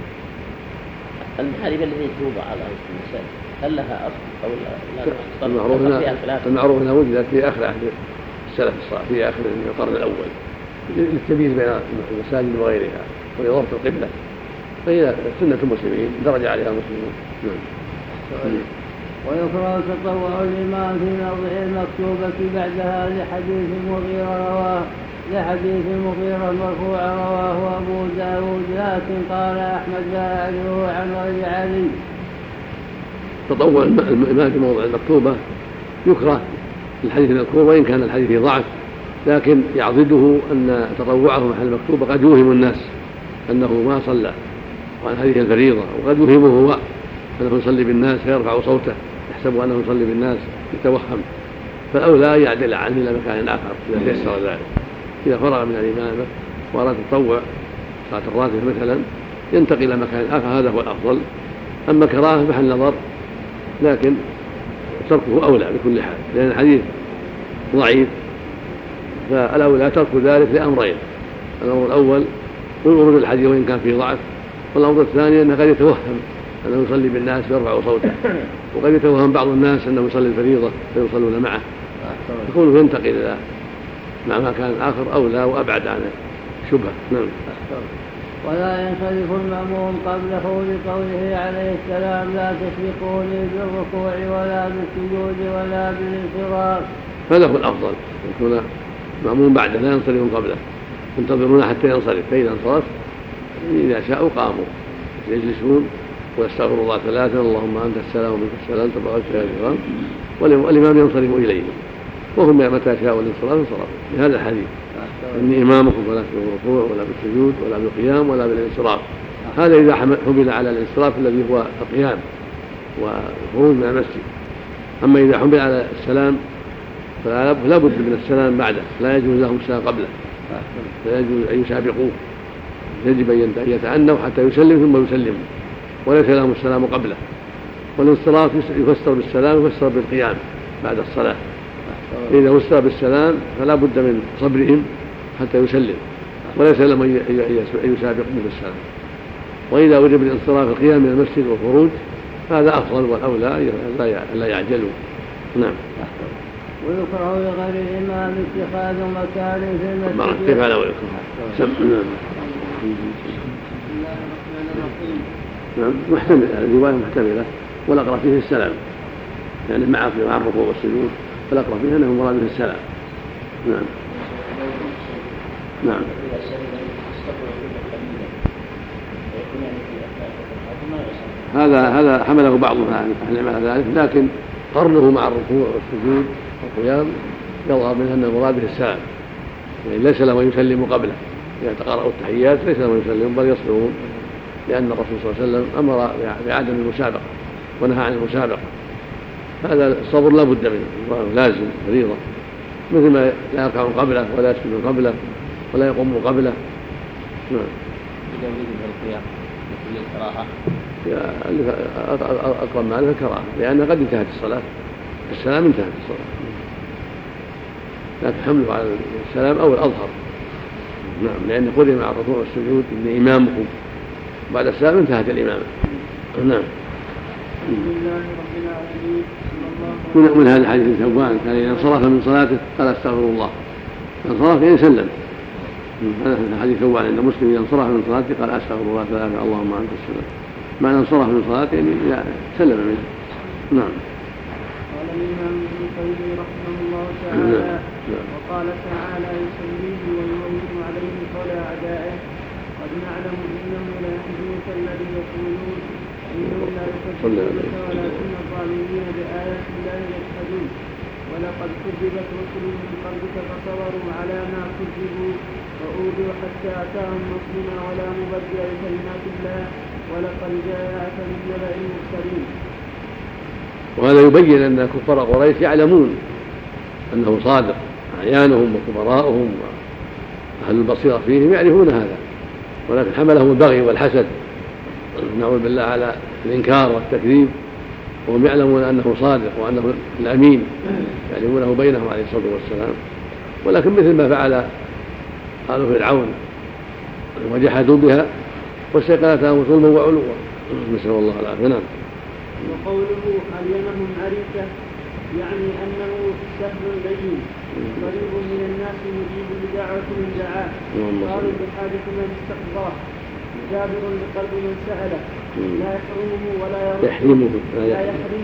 المحارب الذي توضع على المساجد هل لها أصل أو لا؟ المعروف أنها وجدت في آخر عهد السلف الصالح في آخر القرن الأول للتمييز بين المساجد وغيرها وإضافة القبلة فهي سنة المسلمين درج عليها المسلمون. نعم ويكره تطوع الإمام في موضع المكتوبة بعدها لحديث المغيرة رواه لحديث المغيرة مرفوعا رواه أبو داود لكن قال أحمد لا أعرفه عن غير علي. تطوع الإمام في موضع المكتوبة يكره الحديث المذكور وإن كان الحديث فيه ضعف لكن يعضده أن تطوعه محل المكتوبة قد يوهم الناس أنه ما صلى وعن هذه الفريضة وقد يوهمه هو أنه يصلي بالناس فيرفع صوته يحسب أنه يصلي بالناس يتوهم فالأولى يعدل عنه إلى مكان آخر إذا تيسر ذلك. إذا فرغ من الإمامة وأراد التطوع صلاة الراتبة مثلا ينتقل إلى مكان آخر، هذا هو الأفضل. أما كراهة محل نظر، لكن تركه أولى بكل حال، لأن الحديث ضعيف، فالأولى ترك ذلك لأمرين: الأمر الأول ورود الحديث وإن كان فيه ضعف، والأمر الثاني أنه قد يتوهم أنه يصلي بالناس ويرفع صوته، وقد يتوهم بعض الناس أنه يصلي الفريضة فيصلون معه، يكون ينتقل إلى مع مكان آخر أولى وأبعد عن الشبهة. نعم. ولا ينصرف المأموم قبله لقوله عليه السلام: لا تسبقوني بالركوع ولا بالسجود ولا بالانصراف. هذا هو الأفضل، يكون مأموم بعده لا ينصرف قبله، ينتظرون حتى ينصرف، فإذا انصرف إذا شاءوا قاموا يجلسون ويستغفر الله ثلاثا: اللهم أنت السلام ومنك السلام تبارك يا الكرام، والإمام ينصرف إليه، وهم متى شاءوا الانصراف انصرفوا. لهذا الحديث: إني إمامكم فلا تسبقوا بالركوع ولا بالسجود ولا بالقيام ولا بالانصراف. هذا إذا حمل على الانصراف الذي هو القيام والخروج من المسجد. أما إذا حمل على السلام فلا بد من السلام بعده، لا يجوز لهم السلام قبله، لا يجوز أن يسابقوه، يجب أن يتأنوا حتى يسلم ثم يسلم، وليس لهم السلام قبله. والانصراف يفسر بالسلام ويفسر بالقيام بعد الصلاة. إذا فسر بالسلام فلا بد من صبرهم حتى يسلم، وليس لهم أن يسابقوه بالسلام. وإذا وجب الانصراف القيام من المسجد والخروج هذا أفضل والأولى لا يعجلوا. نعم. ويكره لغير الإمام اتخاذ مكان في المسجد. اتخاذ ويكره. نعم. محتمل، الرواية محتملة، والأقرب فيه السلام، يعني مع مع الركوع والسجود، فالأقرب فيه أنه مراد به السلام. نعم. نعم. هذا هذا حمله بعضهم على ذلك، لكن قرنه مع الركوع والسجود والقيام يظهر منه أن المراد به السلام، يعني ليس له أن يسلم قبله. إذا تقرأوا التحيات ليس له أن يسلم بل يصبرون، لأن الرسول صلى الله عليه وسلم أمر بعدم المسابقة ونهى عن المسابقة. هذا الصبر لا بد منه، لازم فريضة، مثل ما لا يركع قبله ولا يسجد قبله ولا يقوم قبله. نعم. أقرب ما له كراهة، لأن قد انتهت الصلاة، السلام انتهت الصلاة، لكن حمله على السلام أو الأظهر. نعم. لأن قرئ مع الركوع والسجود إن إمامكم، بعد السلام انتهت الإمامة. نعم. من, من هذا الحديث ثوبان كان إذا انصرف من صلاته قال استغفر الله، انصرف يعني سلم. هذا حديث ثوبان عند مسلم: إذا انصرف من صلاته قال استغفر الله ثلاثة: اللهم أنت السلام. معنى انصرف من صلاته يعني سلم منه. نعم. قال الإمام ابن القيم رحمه الله تعالى: وقال تعالى: يصليه ويؤمن عليه قول أعدائه: قد نعلم إنه لا يحزنك الذي يقولون إنهم لا يكذبونك ولكن الظالمين بآيات الله يجحدون ولقد كذبت رسل من قبلك فصبروا على ما كذبوا وأوذوا حتى أتاهم نصرنا ولا مبدل لكلمات الله ولقد جاءك من نبأ المرسلين. وهذا يبين أن كفار قريش يعلمون أنه صادق، أعيانهم وكبراءهم وأهل البصيرة فيهم يعرفون هذا، ولكن حملهم البغي والحسد نعوذ بالله على الإنكار والتكذيب، وهم يعلمون أنه صادق وأنه الأمين، يعلمونه بينهم عليه الصلاة والسلام. ولكن مثل ما فعل آل فرعون وجحدوا بها واستيقنتها ظلما وعلوا، نسأل الله العافية. نعم. وقوله ألينهم عريكة يعني أنه سهل لين قريب من الناس مجيب لدعوة من دعاه قال بحاجة من استقضاه جابر لقلب من سأله لا يحرمه ولا يرده يحرمه لا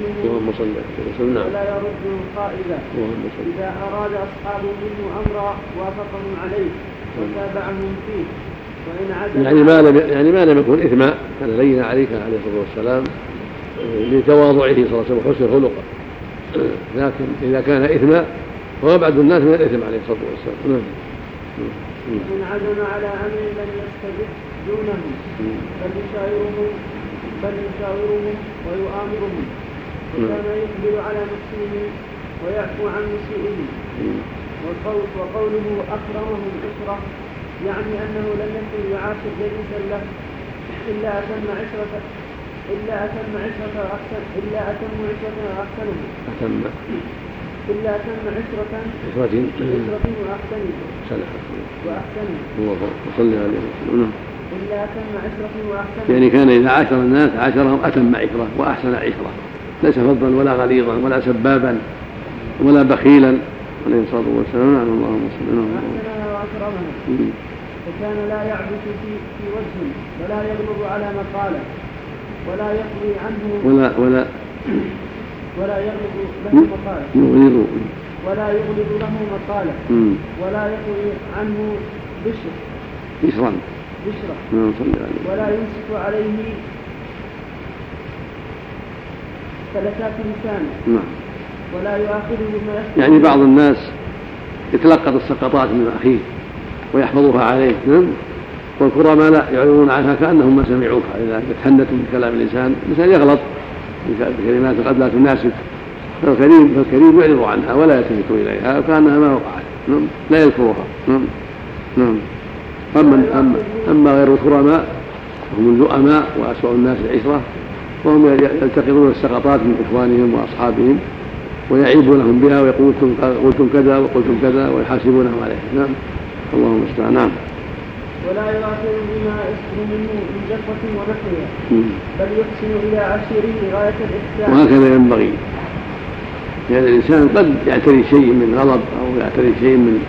يحرمه ولا يرده خائبا. إذا أراد أصحاب منه أمرا وافقهم عليه وتابعهم فيه وإن عزم يعني ما لم يعني ما لم يكن إثما، كان لين عليك عليه الصلاة والسلام لتواضعه صلى الله عليه وسلم وحسن خلقه، لكن إذا كان إثما فهو أبعد الناس من الإثم عليه الصلاة والسلام. وإن عزم على أمر لم يستبد دونهم بل يشاورهم بل يشاورهم ويؤامرهم وكان يقبل على مسلمه ويعفو عن مسيئه وقول وقوله أكرمهم عشرة يعني أنه لم يكن يعاشر جليسا له إلا أتم عشرة إلا أتم عشرة وأحسن إلا أتم عشرة وأحسنه أتم إلا أتم عشرة عشرة عشرة وأحسنه سنة وأحسنه الله صلى عليه وسلم إلا أتم عشرة وأحسنه يعني كان إذا عاشر الناس عاشرهم أتم عشرة وأحسن عشرة ليس فظا ولا غليظا ولا سبابا ولا بخيلا عليه الصلاة والسلام. نعم اللهم صل على أحسنها وأكرمها فكان لا يعبث في في وجه ولا يغلظ على مقاله ولا يقضي عنه ولا ولا ولا يغلظ له مقاله يغلظ ولا يغلظ له مقاله ولا يقضي عنه بشر بشرا بشرا نعم صلى عليه ولا يمسك عليه فلتات لسانه نعم ولا يؤاخذه بما يسمع يعني بعض الناس يتلقط السقطات من أخيه ويحفظها عليه نعم والكرماء لا يعلنون عنها كأنهم ما سمعوها إذا تهنتوا بكلام اللسان الإنسان يغلط بكلمات قد لا تناسب فالكريم فالكريم يعرض عنها ولا يلتفت إليها وكأنها ما وقعت نعم لا يذكرها نعم نعم أما, أما غير الكرماء هم اللؤماء وأسوأ الناس العشرة وهم يلتقطون السقطات من إخوانهم وأصحابهم ويعيبونهم بها ويقولون قلتم كذا وقلتم كذا ويحاسبونهم عليها. نعم اللهم استعان. نعم ولا يؤثر بما يسر منه من جفوة ونحوها بل يحسن إلى عشيره غاية الإحسان. وهكذا ينبغي لأن يعني الإنسان قد يعتري شيء من غضب أو يعتري شيء من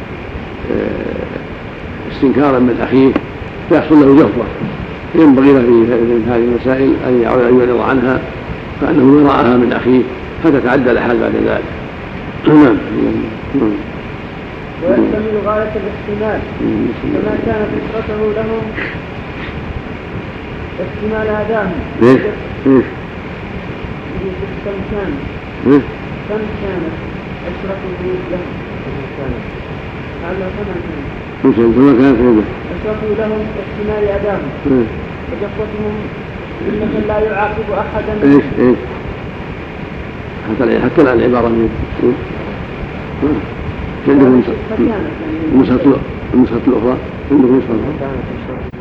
استنكارا من أخيه فيحصل له جفوة ينبغي له في هذه المسائل أن يعرض عنها فأنه يراعاها من أخيه حتى تعدل الحال بعد ذلك. نعم ويحتمل غاية الاحتمال كما كانت عشرته لهم احتمال آدامه. ليش؟ ليش؟ كم كان؟ كم كانت عشرته لهم؟ على كما كانت كما كانت عشرته لهم احتمال آدامه وجفوتهم إنك لا يعاقب أحدا. إيش إيش حتى حتى الآن العبارة من عندكم النسخة الأخرى عندكم نسخة